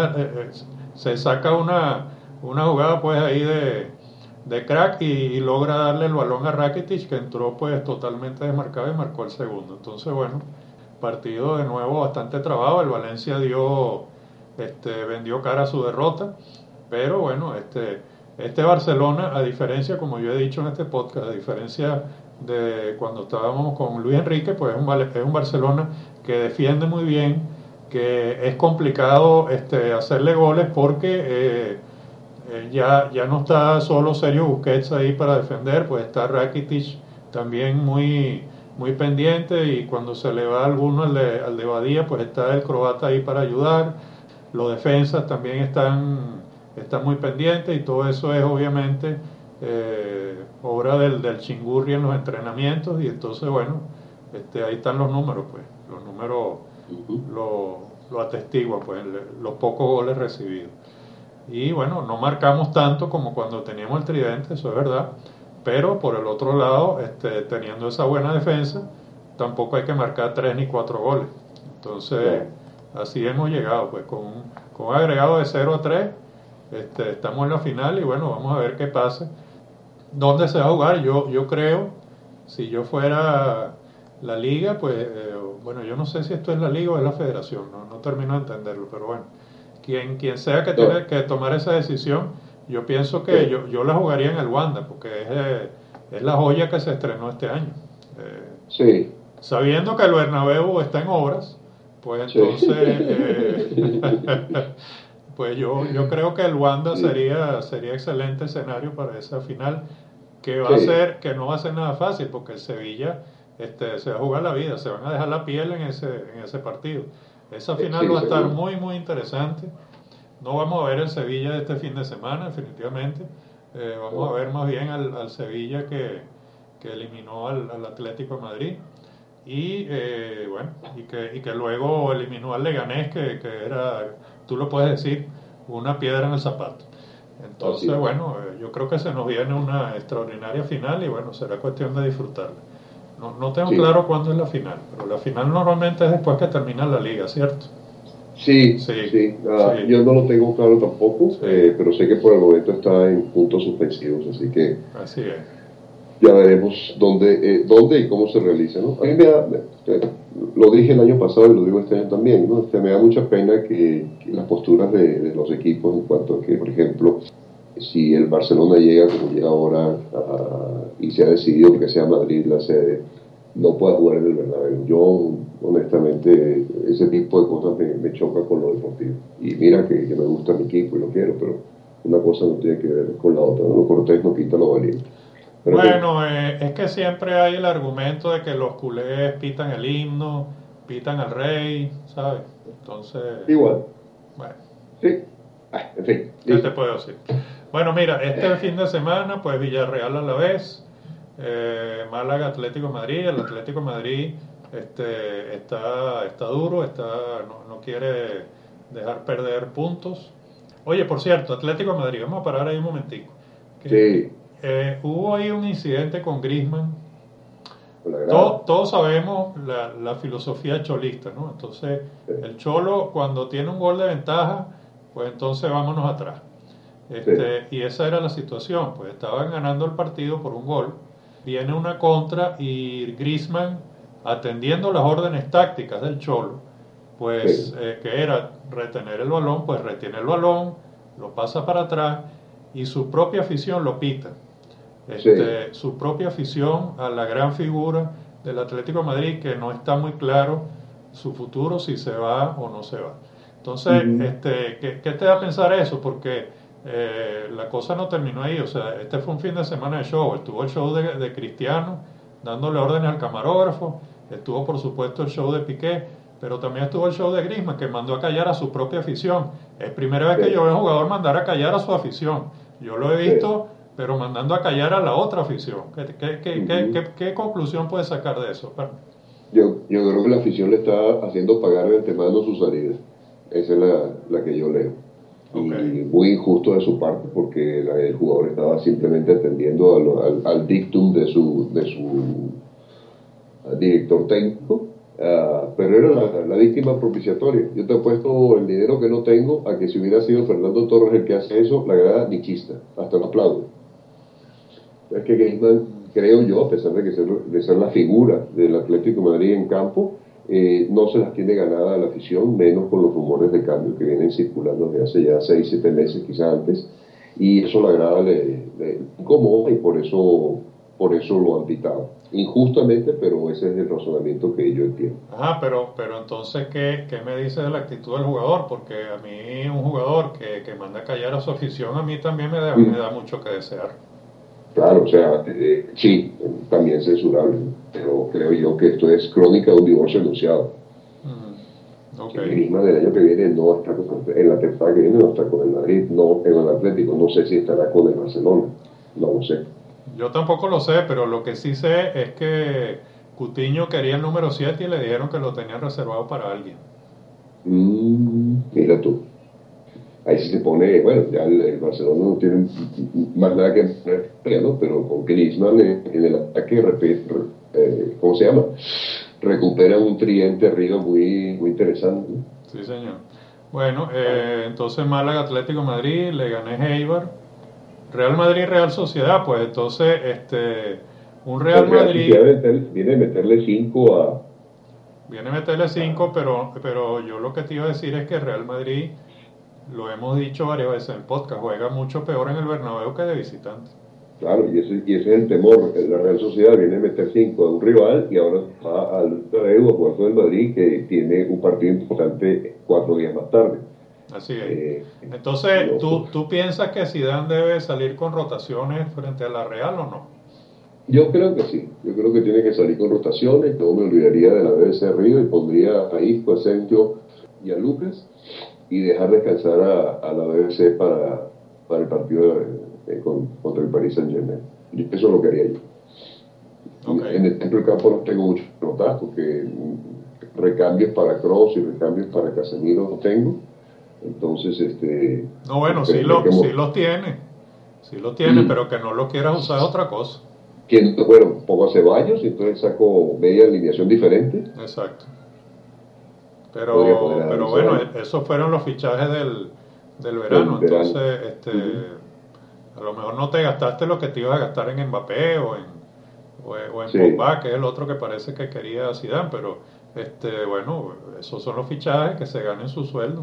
se saca una jugada pues ahí de crack y logra darle el balón a Rakitic, que entró pues totalmente desmarcado y marcó el segundo. Entonces bueno, partido de nuevo bastante trabado. El Valencia vendió cara a su derrota, pero bueno, este Barcelona, a diferencia, como yo he dicho en este podcast, a diferencia de cuando estábamos con Luis Enrique, pues es un Barcelona que defiende muy bien, que es complicado hacerle goles porque ya no está solo Sergio Busquets ahí para defender, pues está Rakitic también muy pendiente, y cuando se le va alguno al de Badía, pues está el croata ahí para ayudar. Los defensas también están muy pendientes, y todo eso es obviamente obra del chingurri en los entrenamientos. Y entonces bueno, ahí están los números, pues los números lo atestiguan, pues los pocos goles recibidos. Y bueno, no marcamos tanto como cuando teníamos el tridente, eso es verdad, pero por el otro lado, teniendo esa buena defensa, tampoco hay que marcar 3 ni 4 goles. Entonces, así hemos llegado, pues con un agregado de 0-3, estamos en la final y bueno, vamos a ver qué pasa. ¿Dónde se va a jugar? Yo creo, si yo fuera la liga, pues, bueno, yo no sé si esto es la liga o es la federación, no termino de entenderlo, pero bueno, quien sea que tiene que tomar esa decisión, yo pienso que yo la jugaría en el Wanda, porque es la joya que se estrenó este año. Sí. Sabiendo que el Bernabéu está en obras, pues entonces, pues yo creo que el Wanda sería excelente escenario para esa final, que va a ser, que no va a ser nada fácil, porque el Sevilla se va a jugar la vida, se van a dejar la piel en ese partido. Esa final va a estar muy, muy interesante. No vamos a ver el Sevilla de este fin de semana, definitivamente. Vamos a ver más bien al Sevilla que eliminó al Atlético de Madrid. Y bueno, y que luego eliminó al Leganés, que era, tú lo puedes decir, una piedra en el zapato. Entonces, bueno, yo creo que se nos viene una extraordinaria final y bueno, será cuestión de disfrutarla. No tengo claro cuándo es la final, pero la final normalmente es después que termina la liga, ¿cierto? Sí. Yo no lo tengo claro tampoco, pero sé que por el momento está en puntos suspensivos, así que así es. Ya veremos dónde y cómo se realiza, ¿no? A mí lo dije el año pasado y lo digo este año también, ¿no? Me da mucha pena que las posturas de los equipos en cuanto a que, por ejemplo, si el Barcelona llega como llega ahora y se ha decidido que sea Madrid la sede, no pueda jugar en el Bernabéu. Yo, honestamente, ese tipo de cosas me choca con lo deportivo. Y mira que me gusta mi equipo y lo quiero, pero una cosa no tiene que ver con la otra, ¿no? Lo cortés no quita lo valiente. Bueno, es que siempre hay el argumento de que los culés pitan el himno, pitan al rey, ¿sabes? Entonces... Igual. Bueno. Sí. En fin. ¿Qué te puedo decir? Bueno, mira, este fin de semana, pues Villarreal a la vez, Málaga Atlético de Madrid. El Atlético de Madrid está duro, no quiere dejar perder puntos. Oye, por cierto, Atlético de Madrid, vamos a parar ahí un momentico. Sí. Hubo ahí un incidente con Griezmann. Todos sabemos la filosofía cholista, ¿no? Entonces, el cholo cuando tiene un gol de ventaja, pues entonces vámonos atrás. Y esa era la situación, pues estaban ganando el partido por un gol, viene una contra y Griezmann, atendiendo las órdenes tácticas del cholo, pues que era retener el balón, pues retiene el balón, lo pasa para atrás y su propia afición lo pita. Su propia afición a la gran figura del Atlético de Madrid, que no está muy claro su futuro, si se va o no se va. Entonces, ¿qué te da a pensar eso? Porque la cosa no terminó ahí, o sea, este fue un fin de semana de show, estuvo el show de Cristiano dándole órdenes al camarógrafo, estuvo por supuesto el show de Piqué, pero también estuvo el show de Griezmann, que mandó a callar a su propia afición. Es primera vez que yo veo a un jugador mandar a callar a su afición, yo lo he visto, pero mandando a callar a la otra afición. ¿Qué conclusión puedes sacar de eso? Yo creo que la afición le está haciendo pagar de antemano su salida. Esa es la que yo leo. Y muy injusto de su parte, porque el jugador estaba simplemente atendiendo al dictum de su director técnico, pero era la víctima propiciatoria. Yo te he puesto el dinero que no tengo a que si hubiera sido Fernando Torres el que hace eso, la grada ni chista, hasta lo aplaudo. Es que Griezmann, creo yo, a pesar de ser la figura del Atlético de Madrid en campo, no se las tiene ganada la afición, menos con los rumores de cambio que vienen circulando desde hace ya 6-7 meses, quizás antes, y eso la grada le incomoda y por eso lo han pitado. Injustamente, pero ese es el razonamiento que yo entiendo. Ajá, pero entonces, ¿qué me dice de la actitud del jugador? Porque a mí un jugador que manda a callar a su afición, a mí también me da mucho que desear. Claro, o sea, sí, también censurable, pero creo yo que esto es crónica de un divorcio anunciado. El Griezmann del año que viene no está en la temporada que viene no está con el Madrid, no en el Atlético, no sé si estará con el Barcelona, no lo sé. Yo tampoco lo sé, pero lo que sí sé es que Coutinho quería el número 7 y le dijeron que lo tenían reservado para alguien. Mira tú. Ahí sí se pone, bueno, ya el Barcelona no tiene más nada que poner, ¿no? Pero con Griezmann en el ataque, ¿cómo se llama? recuperan un tridente arriba muy, muy interesante, ¿no? Sí, señor. Bueno, entonces Málaga, Atlético de Madrid, Leganés, Eibar, Real Madrid, Real Sociedad, pues entonces un Real El Real Madrid Sociedad viene a meterle 5 a... viene a meterle 5, pero yo lo que te iba a decir es que Real Madrid, lo hemos dicho varias veces en el podcast, juega mucho peor en el Bernabéu que de visitante. Claro, y ese es el temor. La Real Sociedad viene a meter 5 a un rival y ahora va al Bernabéu a jugar con el Madrid, que tiene un partido importante 4 días más tarde. Así es. Entonces, ¿tú piensas que Zidane debe salir con rotaciones frente a la Real o no? Yo creo que sí, yo creo que tiene que salir con rotaciones. No me olvidaría de la BBC Río y pondría a Isco, a Sergio y a Lucas y dejar descansar a la BBC para el partido contra el Paris Saint-Germain. Eso es lo que haría yo. Okay. Dentro del campo no tengo mucho que notar porque recambios para Kroos y recambios para Casemiro no tengo. Entonces, no, bueno, sí los tiene, pero que no lo quieras usar es otra cosa. Bueno, pongo a Ceballos y entonces saco media alineación diferente. Exacto. Pero bueno, esos fueron los fichajes del verano. Entonces, a lo mejor no te gastaste lo que te ibas a gastar en Mbappé o en Sí. Pogba, que es el otro que parece que quería Zidane, pero bueno, esos son los fichajes, que se ganen su sueldo.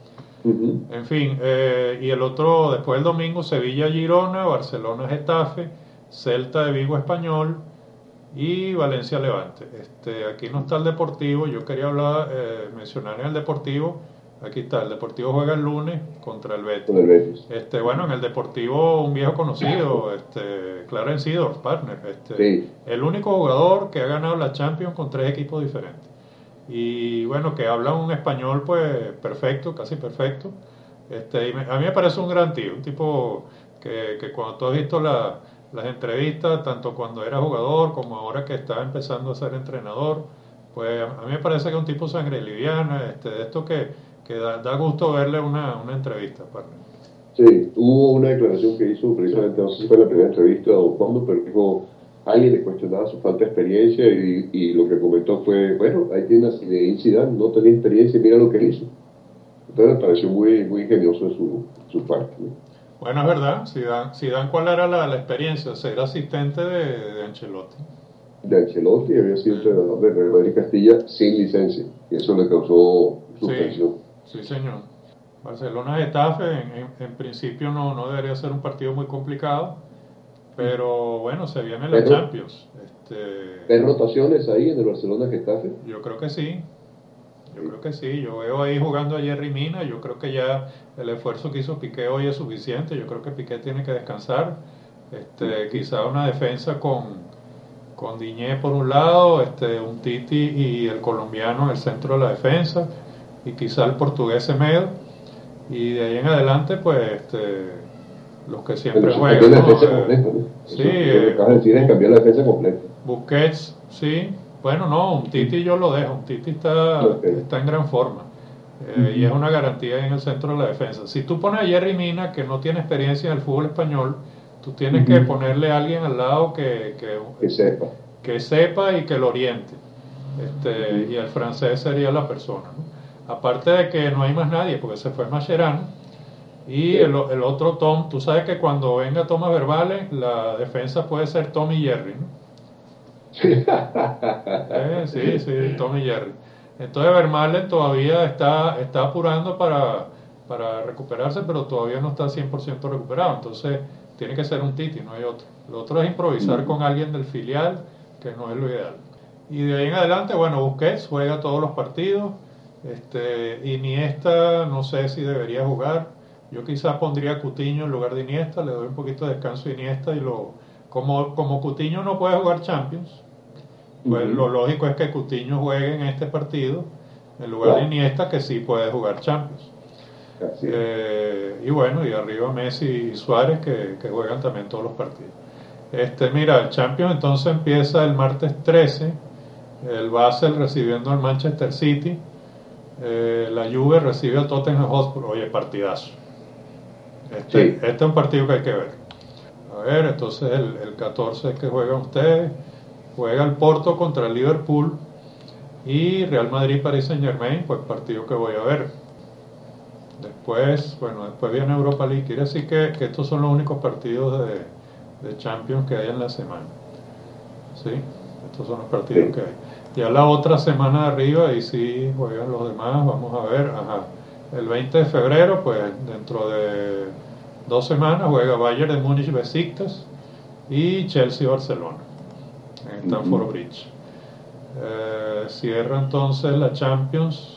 En fin, y el otro, después del domingo, Sevilla-Girona, Barcelona-Getafe, Celta de Vigo Español y Valencia-Levante. Aquí no está el Deportivo, yo quería mencionar en el Deportivo, aquí está, el Deportivo juega el lunes contra el Betis. Bueno, en el Deportivo un viejo conocido, Clarence Seedorf, partner, Sí. el único jugador que ha ganado la Champions con 3 equipos diferentes. Y bueno, que habla un español pues perfecto, casi perfecto. A mí me parece un gran tío, un tipo que cuando tú has visto las entrevistas, tanto cuando era jugador como ahora que está empezando a ser entrenador, pues a mí me parece que es un tipo sangre liviana, de esto que da gusto verle una entrevista. Sí, hubo una declaración que hizo precisamente, no sé si fue la primera entrevista o cuándo, pero dijo, alguien le cuestionaba su falta de experiencia y lo que comentó fue, bueno, ahí tiene a Zinedine Zidane, no tenía experiencia y mira lo que hizo. Entonces me pareció muy, muy ingenioso de su parte, ¿no? Bueno, es verdad, Zidane, ¿cuál era la experiencia? Ser asistente de Ancelotti. De Ancelotti había sido entrenador de Real Madrid Castilla sin licencia y eso le causó suspensión. Sí, señor. Barcelona-Getafe en principio no debería ser un partido muy complicado, pero bueno, se viene la Champions. ¿Hay rotaciones ahí en el Barcelona-Getafe? Yo creo que sí. Yo veo ahí jugando a Yerry Mina. Yo creo que ya el esfuerzo que hizo Piqué hoy es suficiente. Yo creo que Piqué tiene que descansar. Quizá una defensa con Diñé por un lado, un Titi y el colombiano en el centro de la defensa, y quizá el portugués Semedo, y de ahí en adelante pues los que siempre juegan, ¿no? Sí, acabas de decir es cambiar la defensa completa. Busquets, sí. Bueno, no, un Titi yo lo dejo. Un Titi está en gran forma. Y es una garantía en el centro de la defensa. Si tú pones a Yerry Mina, que no tiene experiencia en el fútbol español, tú tienes que ponerle a alguien al lado que sepa y que lo oriente. Y el francés sería la persona, ¿no? Aparte de que no hay más nadie, porque se fue Mascherano. Y el otro Tom, tú sabes que cuando venga Thomas Verbales, la defensa puede ser Tom y Jerry, ¿no? Sí, Tom y Jerry. Entonces Vermaelen todavía está apurando para recuperarse, pero todavía no está 100% recuperado. Entonces tiene que ser un Titi, no hay otro. Lo otro es improvisar con alguien del filial, que no es lo ideal. Y de ahí en adelante, bueno, Busquets juega todos los partidos. Iniesta, no sé si debería jugar. Yo quizás pondría a Coutinho en lugar de Iniesta, le doy un poquito de descanso a Iniesta y como Coutinho no puede jugar Champions, pues lo lógico es que Coutinho juegue en este partido en lugar de Iniesta, que sí puede jugar Champions. Y bueno, y arriba Messi y Suárez que juegan también todos los partidos. Mira, el Champions entonces empieza el martes 13, el Basel recibiendo al Manchester City, la Juve recibe al Tottenham Hotspur. Oye, partidazo. Este es un partido que hay que ver. A ver, entonces el 14 que juegan ustedes, juega el Porto contra el Liverpool, Y Real Madrid, Paris Saint-Germain, pues partido que voy a ver. Después, bueno, después viene Europa League. Quiere decir que estos son los únicos partidos de Champions que hay en la semana. ¿Sí? Estos son los partidos Sí. que hay. Ya la otra semana de arriba, y sí juegan los demás, vamos a ver. Ajá. El 20 de febrero, pues dentro de 2 semanas juega Bayern de Múnich Besiktas y Chelsea Barcelona en Stamford Bridge. Cierra entonces la Champions.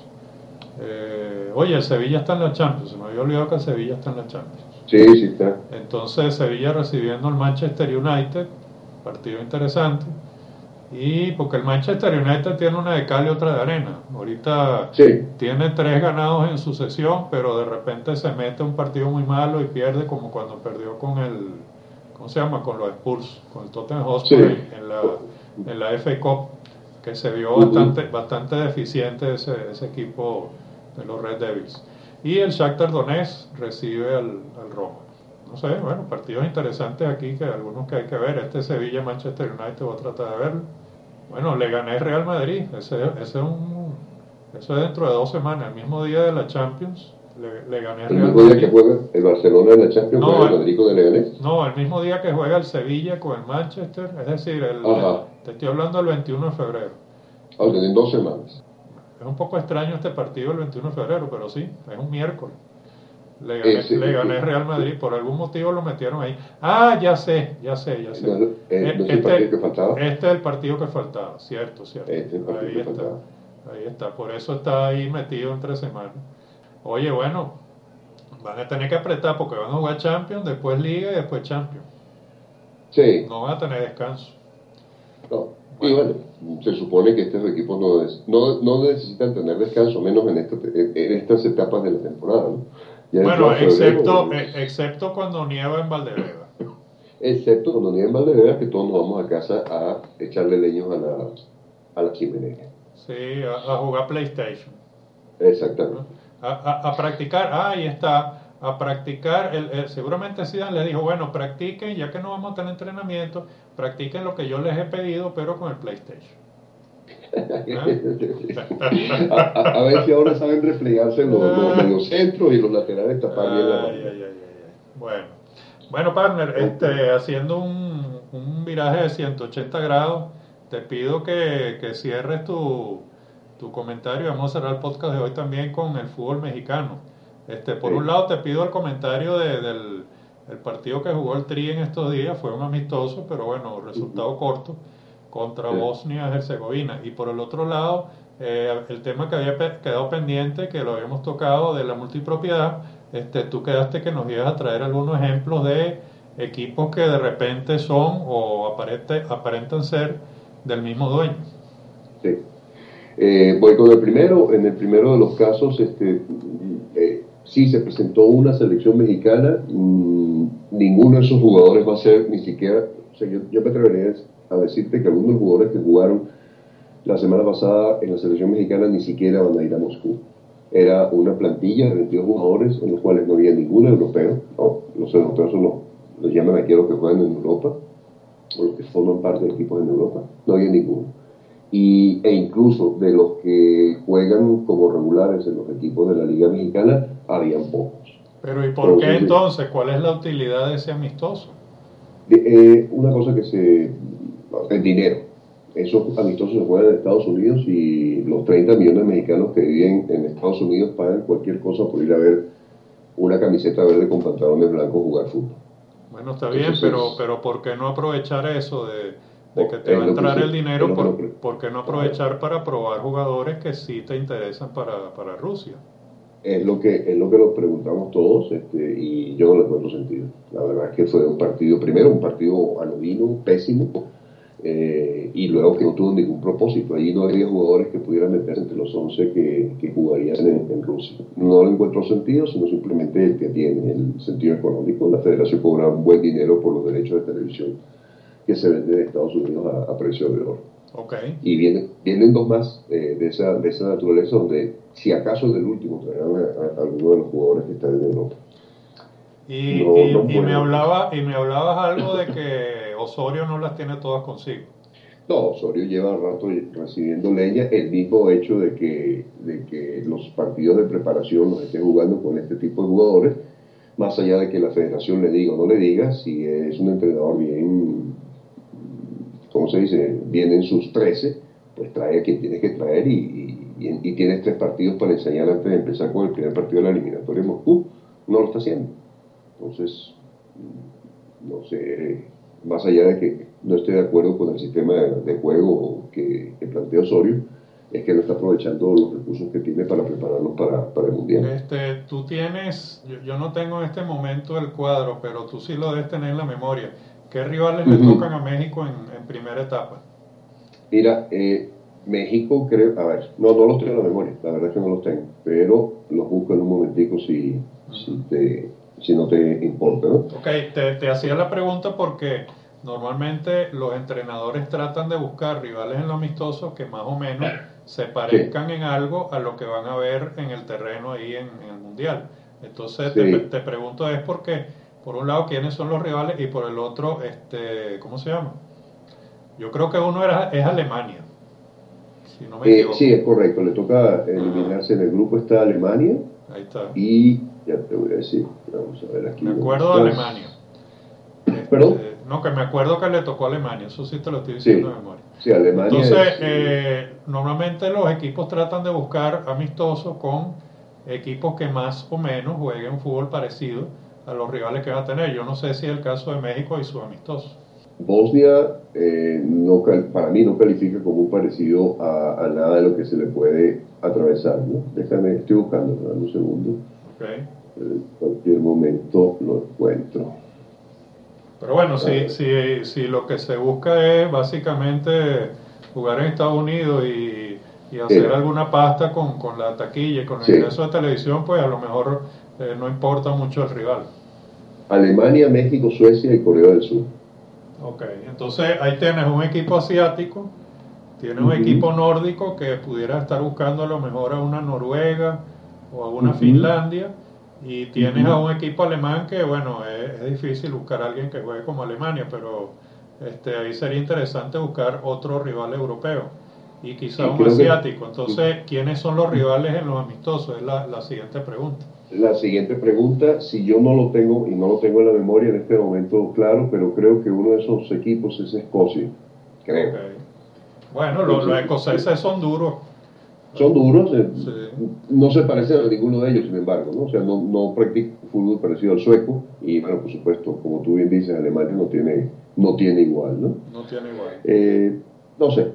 Oye, el Sevilla está en la Champions, se me había olvidado que el Sevilla está en la Champions. Sí, sí está. Entonces Sevilla recibiendo al Manchester United, partido interesante. Y porque el Manchester United tiene una de cal y otra de arena. Ahorita Sí. tiene 3 ganados en sucesión, pero de repente se mete un partido muy malo y pierde, como cuando perdió con el, ¿cómo se llama? Con los Spurs, con el Tottenham Hotspur Sí. en la FA Cup, que se vio bastante deficiente ese equipo de los Red Devils. Y el Shakhtar Donetsk recibe al Roma. No sé, bueno, partidos interesantes aquí, que algunos que hay que ver. Este Sevilla Manchester United voy a tratar de verlo. Bueno, le gané Real Madrid, eso es dentro de 2 semanas, el mismo día de la Champions, le gané El Real mismo día que Madrid. juega el Barcelona en la Champions, No, juega el Madrid con el Leganés. no, el mismo día que juega el Sevilla con el Manchester, es decir, Ajá. te estoy hablando del 21 de febrero. Ah, tienen 2 semanas. Es un poco extraño este partido el 21 de febrero, pero sí, es un miércoles. Ese, Le gané Real Madrid, por algún motivo lo metieron ahí. Ah, ya sé. no es el partido que faltaba. Este es el partido que faltaba, cierto. Este es el partido Ahí que está, faltaba. ahí está, por eso está ahí metido entre semanas. Oye, bueno, van a tener que apretar porque van a jugar Champions, después Liga y después Champions. Sí. No van a tener descanso. No. Y bueno, se supone que estos equipos no necesitan tener descanso, menos en estas etapas de la temporada, ¿no? Ya Bueno, febrero, excepto cuando nieva en Valdebeba. excepto cuando nieva en Valdivia, que todos nos vamos a casa a echarle leños a la chimenea. Sí, a jugar PlayStation. Exactamente. A practicar, ahí está, a practicar, seguramente Zidane les dijo, bueno, practiquen, ya que no vamos a tener entrenamiento, practiquen lo que yo les he pedido, pero con el PlayStation. A ver si ahora saben replegarse los mediocentros y los laterales tapar bien la banda. Bueno, partner, haciendo un viraje de 180 grados, te pido que cierres tu comentario. Vamos a cerrar el podcast de hoy también con el fútbol mexicano. Por un lado te pido el comentario del el partido que jugó el Tri en estos días, fue un amistoso, pero bueno, resultado corto, contra Bosnia-Herzegovina. Y por el otro lado, el tema que había quedado pendiente, que lo habíamos tocado, de la multipropiedad. Tú quedaste que nos ibas a traer algunos ejemplos de equipos que de repente son o aparentan ser del mismo dueño. Sí. Voy con el primero. En el primero de los casos, sí se presentó una selección mexicana. Ninguno de esos jugadores va a ser ni siquiera. O sea, yo me atrevería a decirte que algunos de los jugadores que jugaron la semana pasada en la selección mexicana ni siquiera van a ir a Moscú. Era una plantilla de 22 jugadores en los cuales no había ningún europeo. No, los europeos son los llaman aquí a los que juegan en Europa, o los que forman parte de equipos en Europa. No había ninguno. E incluso de los que juegan como regulares en los equipos de la Liga Mexicana, habían pocos. Pero ¿y por qué entonces? ¿Cuál es la utilidad de ese amistoso? Una cosa el dinero. Esos amistosos se juegan en Estados Unidos y los 30 millones de mexicanos que viven en Estados Unidos pagan cualquier cosa por ir a ver una camiseta verde con pantalones blancos jugar fútbol. Bueno, está bien, pero ¿por qué no aprovechar eso de que te va a entrar el dinero? ¿Por qué no aprovechar para probar jugadores que sí te interesan para Rusia? Es lo que nos preguntamos todos, y yo no le encuentro sentido. La verdad es que fue un partido anodino, pésimo, y luego que no tuvo ningún propósito. Allí no había jugadores que pudieran meterse entre los 11 que jugarían en Rusia. No le encuentro sentido, sino simplemente el que tiene el sentido económico. La federación cobra un buen dinero por los derechos de televisión que se venden en Estados Unidos a precio de oro. Okay. Y vienen dos más de esa naturaleza, donde si acaso del último traerán a alguno de los jugadores que están en Europa. Y me hablabas algo de que Osorio no las tiene todas consigo. No, Osorio lleva rato recibiendo leña, el mismo hecho de que los partidos de preparación los estén jugando con este tipo de jugadores, más allá de que la federación le diga o no le diga, si es un entrenador bien, ¿cómo se dice?, bien en sus 13, pues trae a quien tienes que traer y tienes 3 partidos para ensayar antes de empezar con el primer partido de la eliminatoria en Moscú. No lo está haciendo. Entonces, no sé, más allá de que no estoy de acuerdo con el sistema de juego que plantea Osorio, es que no está aprovechando los recursos que tiene para prepararnos para el Mundial. Tú tienes, yo no tengo en este momento el cuadro, pero tú sí lo debes tener en la memoria. ¿Qué rivales le tocan a México en primera etapa? Mira, México creo, a ver, no los tengo en la memoria, la verdad es que no los tengo, pero los busco en un momentico si no te importa, ¿no? Ok, te hacía la pregunta porque normalmente los entrenadores tratan de buscar rivales en lo amistoso que más o menos se Sí, parezcan en algo a lo que van a ver en el terreno ahí en el Mundial. Entonces sí. te pregunto es porque, por un lado, quiénes son los rivales y por el otro, ¿cómo se llama? Yo creo que es Alemania, si no me Sí, equivoco. es correcto, le toca Ajá, eliminarse. En el grupo está Alemania ahí está. y ya te voy a decir, vamos a ver aquí Me dónde acuerdo de estás. Alemania. Perdón, No, que me acuerdo que le tocó a Alemania, eso sí te lo estoy diciendo de sí, memoria. sí, Alemania Entonces, es, normalmente los equipos tratan de buscar amistosos con equipos que más o menos jueguen fútbol parecido a los rivales que van a tener. Yo no sé si es el caso de México y sus amistosos. Bosnia no, para mí no califica como un parecido a nada de lo que se le puede atravesar, ¿no? Déjame, estoy buscando, dame un segundo, Okay. en cualquier momento lo encuentro. Pero bueno, A ver, si lo que se busca es básicamente jugar en Estados Unidos y hacer mira, alguna pasta con la taquilla y con el sí, ingreso de televisión, pues a lo mejor no importa mucho el rival. Alemania, México, Suecia y Corea del Sur. Ok, entonces ahí tienes un equipo asiático, tienes un Ujú, equipo nórdico que pudiera estar buscando a lo mejor a una Noruega o a una ujú, Finlandia, y tienes a ujú. un equipo alemán que, bueno, es difícil buscar a alguien que juegue como Alemania, pero ahí sería interesante buscar otro rival europeo y quizá Y un creo que asiático. Entonces, ¿quiénes son los rivales en los amistosos? Es la siguiente pregunta. la siguiente pregunta, si yo no lo tengo y no lo tengo en la memoria en este momento, claro, pero creo que uno de esos equipos es Escocia, Ok. creo. Bueno, los Entonces, escoceses son duros. son duros, Sí. no se parecen a ninguno de ellos, sin embargo, ¿no? O sea, no practican fútbol parecido al sueco y, bueno, por supuesto, como tú bien dices, Alemania no tiene igual, ¿no? No tiene igual. Eh, no sé,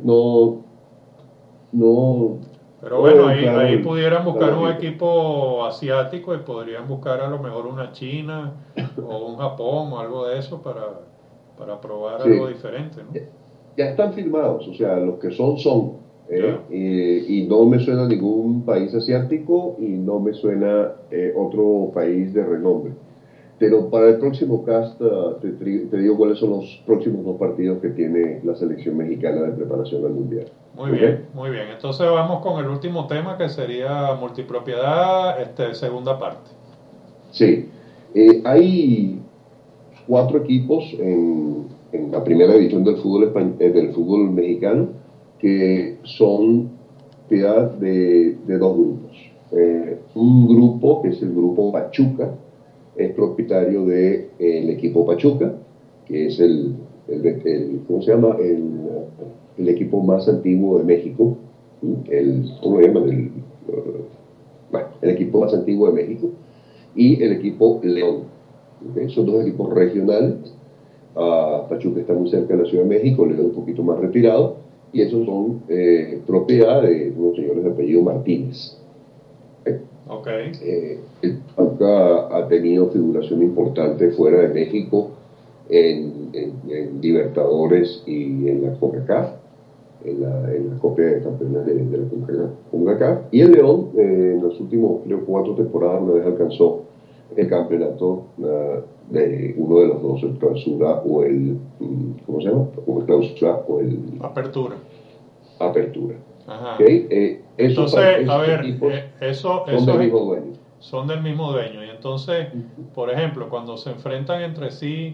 no, Pero no bueno, veo ahí claro pudieran la buscar un lógica. equipo asiático y podrían buscar a lo mejor una China o un Japón o algo de eso para probar algo Sí, diferente, ¿no? ya, ya están firmados, o sea, los que son, Ya. y no me suena ningún país asiático y no me suena otro país de renombre. Pero para el próximo cast, te digo cuáles son los próximos 2 partidos que tiene la selección mexicana de preparación al Mundial. Muy ¿Ok? bien, muy bien. Entonces vamos con el último tema que sería multipropiedad, segunda parte. Sí. Hay 4 equipos en la primera división del fútbol mexicano que son propiedad de 2 grupos. Un grupo, que es el grupo Pachuca, es propietario del equipo Pachuca, que es ¿cómo se llama? El equipo más antiguo de México. ¿Cómo se llama? Bueno, el equipo más antiguo de México. Y el equipo León. ¿Okay? Son 2 equipos regionales. Pachuca está muy cerca de la Ciudad de México, León un poquito más retirado. Y esos son propiedad de unos señores de apellido Martínez. ¿Okay? Ok. El Pachuca ha tenido figuración importante fuera de México en Libertadores y en la CONCACAF, en la Copa de Campeones de la CONCACAF. Y el León, en los últimos, creo, 4 temporadas, una vez alcanzó el campeonato de uno de los dos, el clausura o ¿cómo se llama? O el clausura o el Apertura. apertura. Ajá. ¿Okay? Entonces, a Esos ver, equipos son del esos mismo dueño. son del mismo dueño. Y entonces, por ejemplo, cuando se enfrentan entre sí,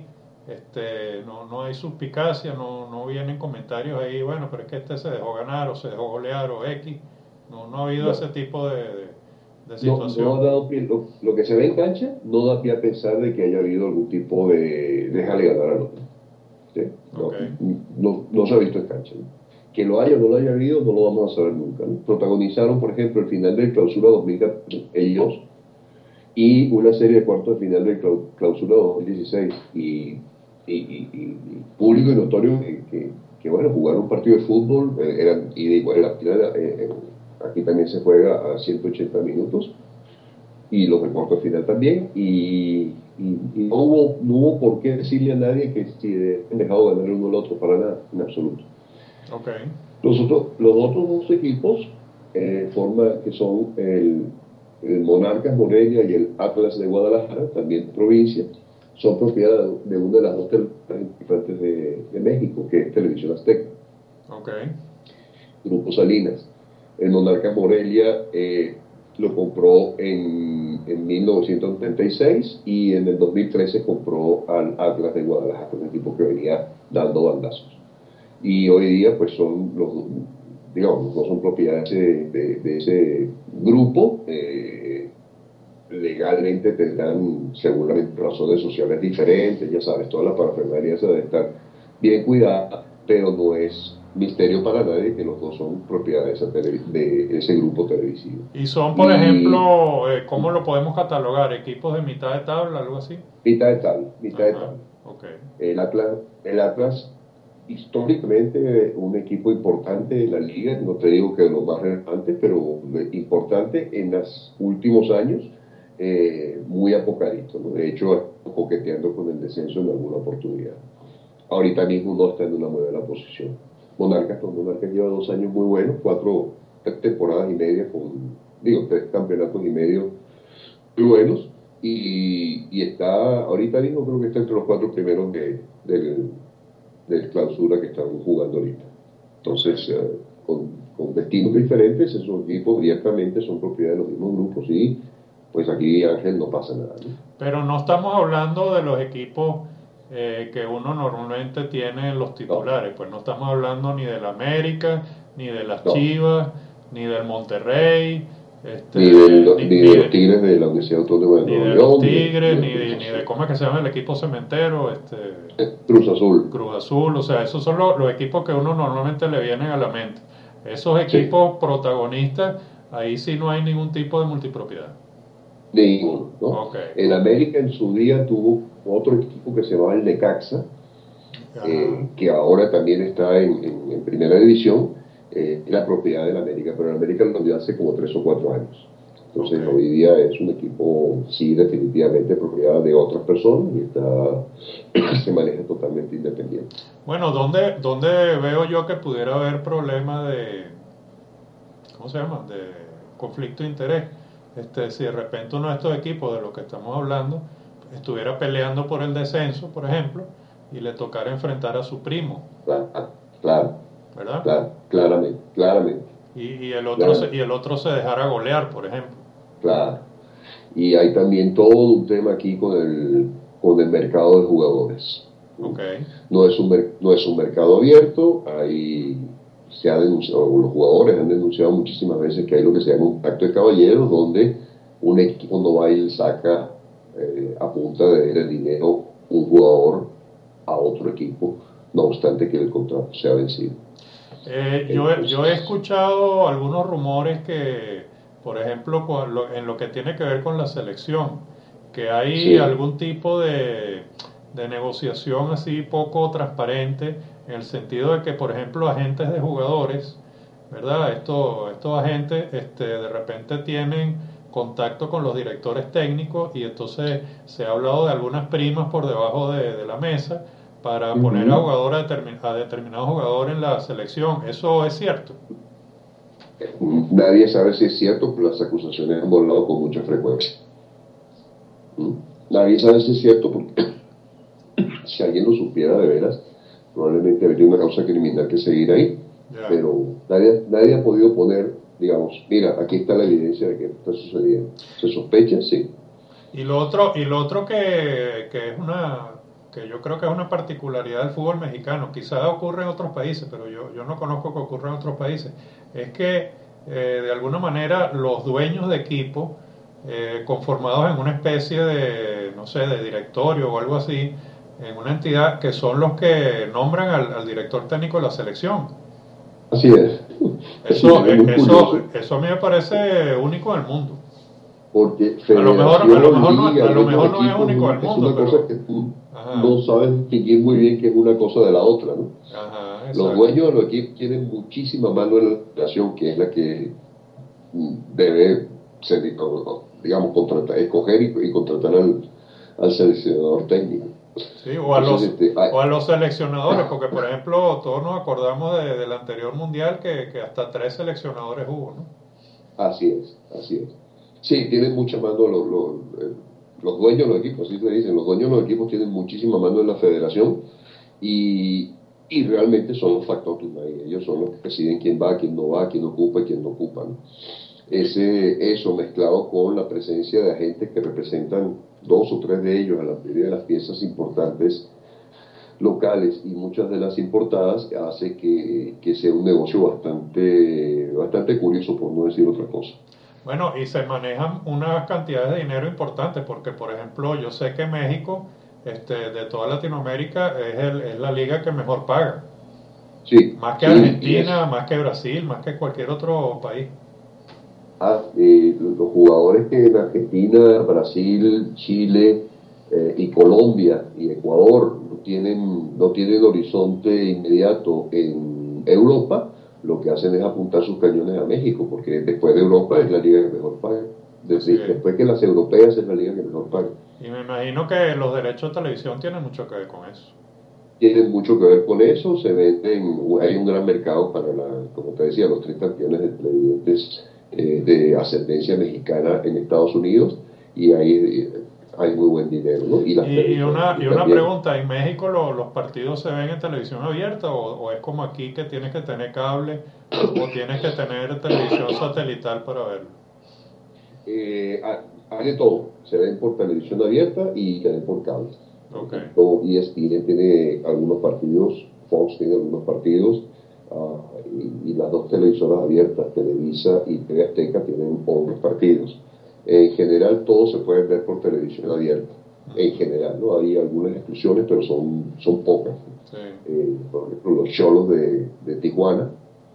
no hay suspicacia, no vienen comentarios ahí, bueno, pero es que este se dejó ganar o se dejó golear o X. No ha habido No, ese tipo de no situación. ha dado pie, lo que se ve en cancha no da pie a pensar de que haya habido algún tipo de déjale ganar al otro. ¿Sí? Ok, No se ha visto en cancha, ¿no? Que lo haya o no lo haya habido, no lo vamos a saber nunca, ¿no? Protagonizaron, por ejemplo, el final del Clausura 2014, ellos, y una serie de cuartos de final del Clausura 2016. Y público y notorio que, bueno, jugar un partido de fútbol, y bueno, la final, aquí también se juega a 180 minutos, y los de cuartos de final también, y no hubo por qué decirle a nadie que si han dejado ganar uno al otro, para nada, en absoluto. ok, Los otros dos equipos, que son el Monarcas Morelia y el Atlas de Guadalajara, también provincia, son propiedad de una de las dos televisoras importantes de México, que es Televisión Azteca, ok, Grupo Salinas. El Monarcas Morelia lo compró en 1936, y en el 2013 compró al Atlas de Guadalajara, un equipo que venía dando bandazos. Y hoy día pues son digamos, no son propiedades de ese grupo. Legalmente tendrán seguramente razones sociales diferentes, ya sabes, toda la parafernalia se debe estar bien cuidada, pero no es misterio para nadie que los dos son propiedades de ese grupo televisivo. y son, por Y ejemplo, ¿cómo lo podemos catalogar? ¿Equipos de mitad de tabla, algo así? mitad de tal, mitad de Ajá, tal. ok, El Atlas, históricamente un equipo importante en la liga, no te digo que de los más relevantes, pero importante en los últimos años, muy apocadito, ¿no? De hecho, coqueteando con el descenso en alguna oportunidad. Ahorita mismo no está en una muy buena posición. Monarcas lleva 2 años muy buenos, 3 temporadas y media digo, 3 campeonatos y medio muy buenos, y está, ahorita mismo creo que está entre los 4 primeros del clausura que están jugando ahorita. ok. Entonces, con destinos diferentes, esos equipos directamente son propiedad de los mismos grupos, y pues aquí, Ángel, no pasa nada, ¿no? Pero no estamos hablando de los equipos que uno normalmente tiene en los No, titulares, pues no estamos hablando ni del América, ni de las no, Chivas, ni del Monterrey, ni de los Tigres de la Universidad Autónoma de ni Nuevo de los León, ni Tigres, del Cruz ni de Azul. cómo es que se llama el equipo cementero, Cruz Azul, Cruz Azul, o sea, esos son los equipos que uno normalmente le vienen a la mente. Esos sí, equipos protagonistas, ahí sí no hay ningún tipo de multipropiedad. ninguno, ¿no? Ok, El ok. América en su día tuvo otro equipo que se llamaba el Necaxa, Ajá, que ahora también está en primera división. La propiedad del América, pero el América lo dio hace como 3 o 4 años. ok. Entonces hoy día es un equipo, sí, definitivamente propiedad de otras personas, y se maneja totalmente independiente. Bueno, ¿dónde veo yo que pudiera haber problema ¿cómo se llama? De conflicto de interés? Si de repente uno de estos equipos de los que estamos hablando estuviera peleando por el descenso, por ejemplo, y le tocara enfrentar a su primo, Claro, claro, ¿verdad? claro, claramente, claramente, Y claramente, el otro se dejara golear, por ejemplo. claro. Y hay también todo un tema aquí con el mercado de jugadores. Ok, No es un mercado abierto. Se ha denunciado, o los jugadores han denunciado muchísimas veces, que hay lo que se llama un pacto de caballeros, donde un equipo no va y le saca, a punta de dinero, un jugador a otro equipo, no obstante que el contrato sea vencido. yo he Entonces, escuchado algunos rumores que, por ejemplo, en lo que tiene que ver con la selección, que hay sí. algún tipo de negociación así poco transparente, en el sentido de que, por ejemplo, agentes de jugadores, ¿verdad? Estos agentes de repente tienen contacto con los directores técnicos y entonces se ha hablado de algunas primas por debajo de la mesa para poner Ujú. a determinado jugador en la selección. ¿Eso es cierto? Nadie sabe si es cierto, pero las acusaciones han volado con mucha frecuencia. ¿Mm? Nadie sabe si es cierto, porque si alguien lo supiera de veras, probablemente habría una causa criminal que seguir ahí. Ya. Pero nadie ha podido poner, digamos, mira, aquí está la evidencia de que esto está sucediendo. ¿Se sospecha? Sí. Y lo otro que es que yo creo que es una particularidad del fútbol mexicano, quizás ocurre en otros países, pero yo no conozco que ocurra en otros países, es que de alguna manera los dueños de equipo, conformados en una especie de, no sé, de directorio o algo así, en una entidad que son los que nombran al director técnico de la selección. Así es. Eso, Es muy curioso. eso a mí me parece único en el mundo. Porque A lo mejor, liga, a lo mejor no es equipos, único del es mundo, una cosa que tú ajá, no sabes distinguir muy bien que es una cosa de la otra, ¿no? ajá, Los exacto. dueños de los equipos tienen muchísima mano en la relación, que es la que debe ser, digamos, contratar, escoger y contratar al seleccionador técnico. Sí, Entonces, o a los seleccionadores, porque por ejemplo todos nos acordamos del anterior mundial que hasta 3 seleccionadores hubo, ¿no? así es, así es. Sí, tienen mucha mano los dueños de los equipos, así se dicen, los dueños de los equipos tienen muchísima mano en la federación y, y realmente son los factores ahí. Ellos son los que deciden quién va, quién no va, quién ocupa y quién no ocupa, ¿no? Eso mezclado con la presencia de agentes que representan dos o tres de ellos a la mayoría de las piezas importantes locales y muchas de las importadas hace que sea un negocio bastante curioso, por no decir otra cosa. Bueno, y se manejan unas cantidades de dinero importantes, porque por ejemplo yo sé que México, de toda Latinoamérica, es la liga que mejor paga, Sí, más que sí, y Argentina, más que Brasil, más que cualquier otro país. los jugadores que en Argentina, Brasil, Chile y Colombia y Ecuador no tienen horizonte inmediato en Europa, lo que hacen es apuntar sus cañones a México, porque después de Europa es la liga que mejor paga. Así es. Después que las europeas es la liga que mejor paga. Y me imagino que los derechos de televisión tienen mucho que ver con eso. Tienen mucho que ver con eso, se venden, hay un gran mercado para como te decía, los 30 millones de televidentes de ascendencia mexicana en Estados Unidos y ahí hay muy buen dinero, ¿no? Y las televisoras Y aquí una también. pregunta, ¿en México los partidos se ven en televisión abierta o es como aquí que tienes que tener cable o tienes que tener televisión satelital para verlo? Hay de todo, se ven por televisión abierta y se ven por cable. Por Ok, ejemplo, ESPN tiene algunos partidos, Fox tiene algunos partidos, y las dos televisoras abiertas, Televisa y TV Azteca, tienen otros partidos. En general, todo se puede ver por televisión abierta. En general, ¿no? Hay algunas exclusiones, pero son pocas. sí. Por ejemplo, los Cholos de Tijuana,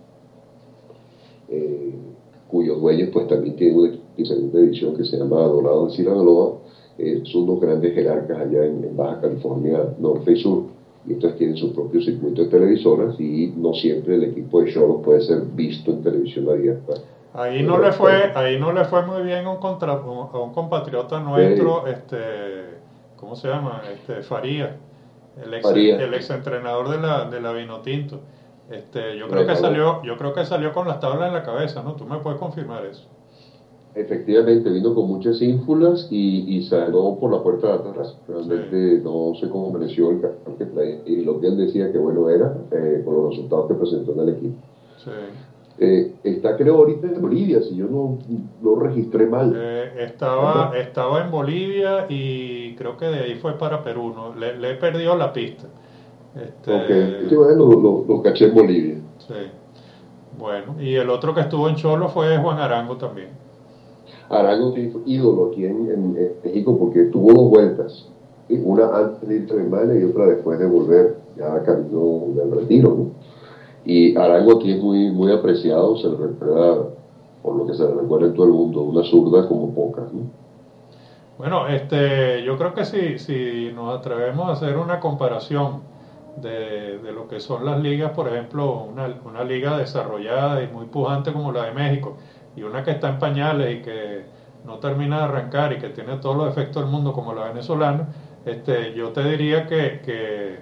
eh, cuyos dueños pues también tienen una segunda división que se llama Dorado de Sinaloa, son dos grandes jerarcas allá en Baja California Norte y Sur, y entonces tienen su propio circuito de televisoras y no siempre el equipo de Cholos puede ser visto en televisión abierta. Ahí no le fue muy bien a un compatriota Eh, nuestro, ¿cómo se llama? Faría, Faría, el ex entrenador de la Vinotinto. bueno, Yo creo que salió con las tablas en la cabeza, ¿no? Tú me puedes confirmar eso. efectivamente vino con muchas ínfulas y salió por la puerta de atrás. Sí, Realmente no sé cómo mereció el cartón que traía y lo que él decía que bueno era con los resultados que presentó en el equipo. sí. Está creo ahorita en Bolivia, si yo no registré mal. Anda. Estaba en Bolivia y creo que de ahí fue para Perú, ¿no? Le he perdido la pista. Ok, Este, sí, bueno, lo caché en Bolivia. sí. Bueno, y el otro que estuvo en Cholo fue Juan Arango también. Arango sí fue ídolo aquí en México porque tuvo dos vueltas. Y una antes de irse a Alemania y otra después de volver ya camino del retiro, ¿no? Y Arango aquí es muy apreciado, se le recuerda, por lo que se le recuerda en todo el mundo, una zurda como pocas, ¿no? Bueno, yo creo que si nos atrevemos a hacer una comparación de lo que son las ligas, por ejemplo, una liga desarrollada y muy pujante como la de México, y una que está en pañales y que no termina de arrancar y que tiene todos los efectos del mundo como la venezolana, yo te diría que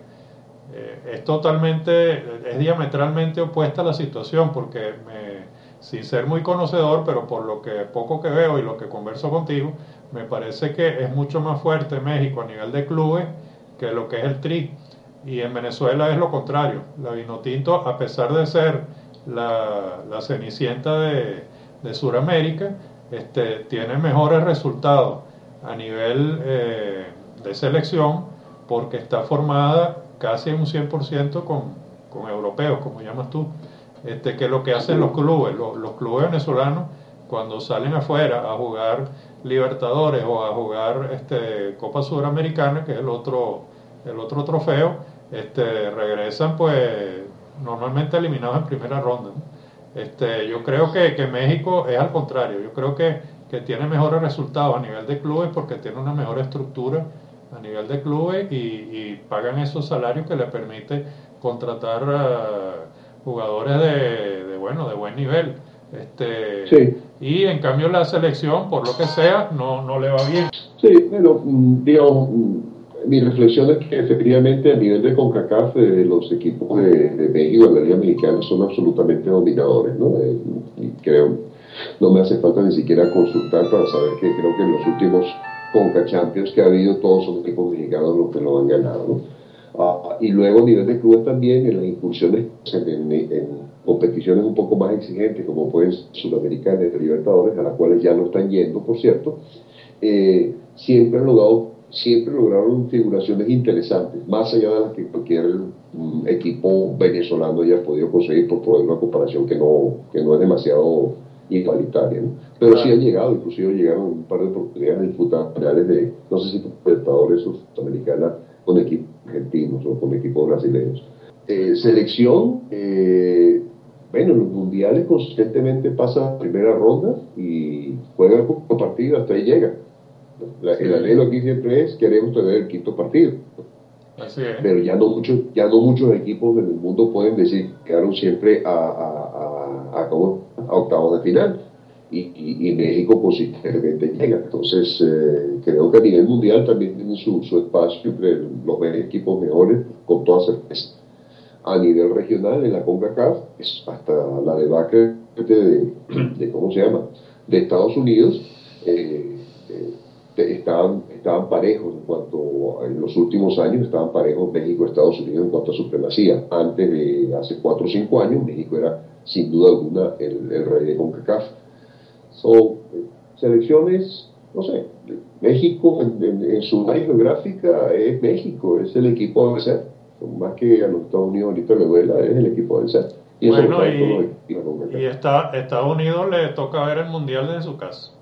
es diametralmente opuesta a la situación, porque sin ser muy conocedor, pero por lo que poco que veo y lo que converso contigo, me parece que es mucho más fuerte México a nivel de clubes que lo que es el Tri. Y en Venezuela es lo contrario. La Vinotinto, a pesar de ser la cenicienta de Sudamérica, tiene mejores resultados a nivel de selección porque está formada casi un 100% con europeos, como llamas tú, que lo que hacen los clubes, los clubes venezolanos, cuando salen afuera a jugar Libertadores o a jugar Copa Sudamericana, que es el otro trofeo, regresan pues normalmente eliminados en primera ronda, ¿no? Yo creo que México es al contrario, yo creo que tiene mejores resultados a nivel de clubes porque tiene una mejor estructura a nivel de clubes y pagan esos salarios que le permite contratar jugadores de buen nivel. Sí. Y en cambio la selección, por lo que sea, no le va bien. Sí, bueno, digamos, mi reflexión es que efectivamente a nivel de CONCACAF los equipos de México en la Liga Mexicana son absolutamente dominadores, ¿no? Y creo, no me hace falta ni siquiera consultar para saber que creo que en los últimos CONCACHAMPIONS que ha habido todos son equipos mexicanos los que lo han ganado, ¿no? Y luego a nivel de clubes también en las incursiones en competiciones un poco más exigentes como pueden ser Sudamericanas y Libertadores, a las cuales ya no están yendo, por cierto, siempre lograron figuraciones interesantes, más allá de las que cualquier equipo venezolano haya podido conseguir, por poner una comparación que no es demasiado igualitaria, ¿no? Pero sí han llegado, inclusive llegaron un par de oportunidades de disputar finales de, no sé si Libertadores o Sudamericanas con equipos argentinos o con equipos brasileños. Selección, bueno, en los mundiales consistentemente pasa primera ronda y juega un partido, hasta ahí llega. El anhelo aquí siempre es, queremos tener el quinto partido. Así es. Pero ya no muchos equipos en el mundo pueden decir que quedaron siempre a octavos de final. Y México consistentemente llega. Entonces, creo que a nivel mundial también tienen su espacio entre los equipos mejores, con toda certeza. A nivel regional, en la CONCACAF, hasta la debacle de ¿cómo se llama?, de Estados Unidos, estaban parejos en cuanto, en los últimos años, estaban parejos México y Estados Unidos en cuanto a supremacía. Antes de hace 4 o 5 años, México era, sin duda alguna, el rey de CONCACAF. Son selecciones, no sé, México en su área geográfica es México, es el equipo a vencer, más que a los Estados Unidos ahorita le duela, es el equipo a vencer. Y bueno, y Estados Unidos le toca ver el mundial desde su casa.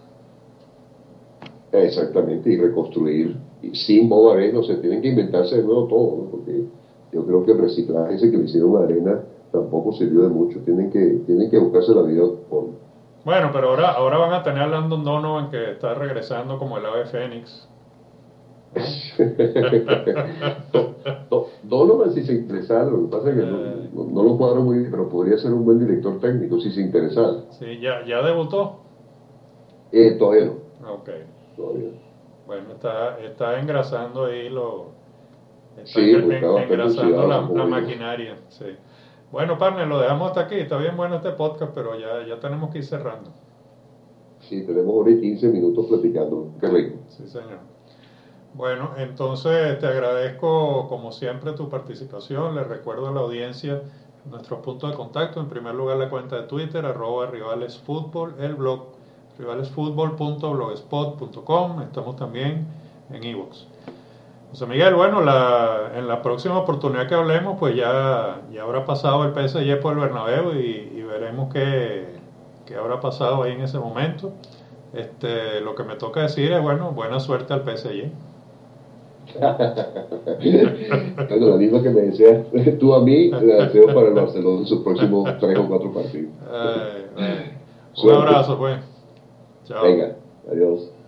Exactamente, y reconstruir sin Bob Arena, o sea, tienen que inventarse de nuevo todo, ¿no? Porque yo creo que el reciclaje ese que le hicieron a Arena tampoco sirvió de mucho, tienen que buscarse la vida por. Bueno, pero ahora van a tener a Landon Donovan, que está regresando como el ave fénix. Donovan, si se interesara, lo que pasa es que no lo cuadro muy bien, pero podría ser un buen director técnico si se interesara. Sí, ¿ya debutó? Todavía no. Ok. Todavía. Bueno, está engrasando ahí engrasando la maquinaria. Sí. Bueno, partner, lo dejamos hasta aquí. Está bien bueno este podcast, pero ya tenemos que ir cerrando. Sí, tenemos hora y 15 minutos platicando. Qué rico. Sí, señor. Bueno, entonces te agradezco como siempre tu participación. Les recuerdo a la audiencia nuestros puntos de contacto. En primer lugar, la cuenta de Twitter, @rivalesfutbol, el blog rivalesfutbol.blogspot.com. Estamos también en iVoox. José Miguel, bueno, en la próxima oportunidad que hablemos, pues ya habrá pasado el PSG por el Bernabéu y veremos qué habrá pasado ahí en ese momento. Lo que me toca decir es, bueno, buena suerte al PSG. Bueno, la misma que me deseas tú a mí, la deseo para el Barcelona en sus próximos 3 o 4 partidos. Un abrazo, pues. Chao. Venga, adiós.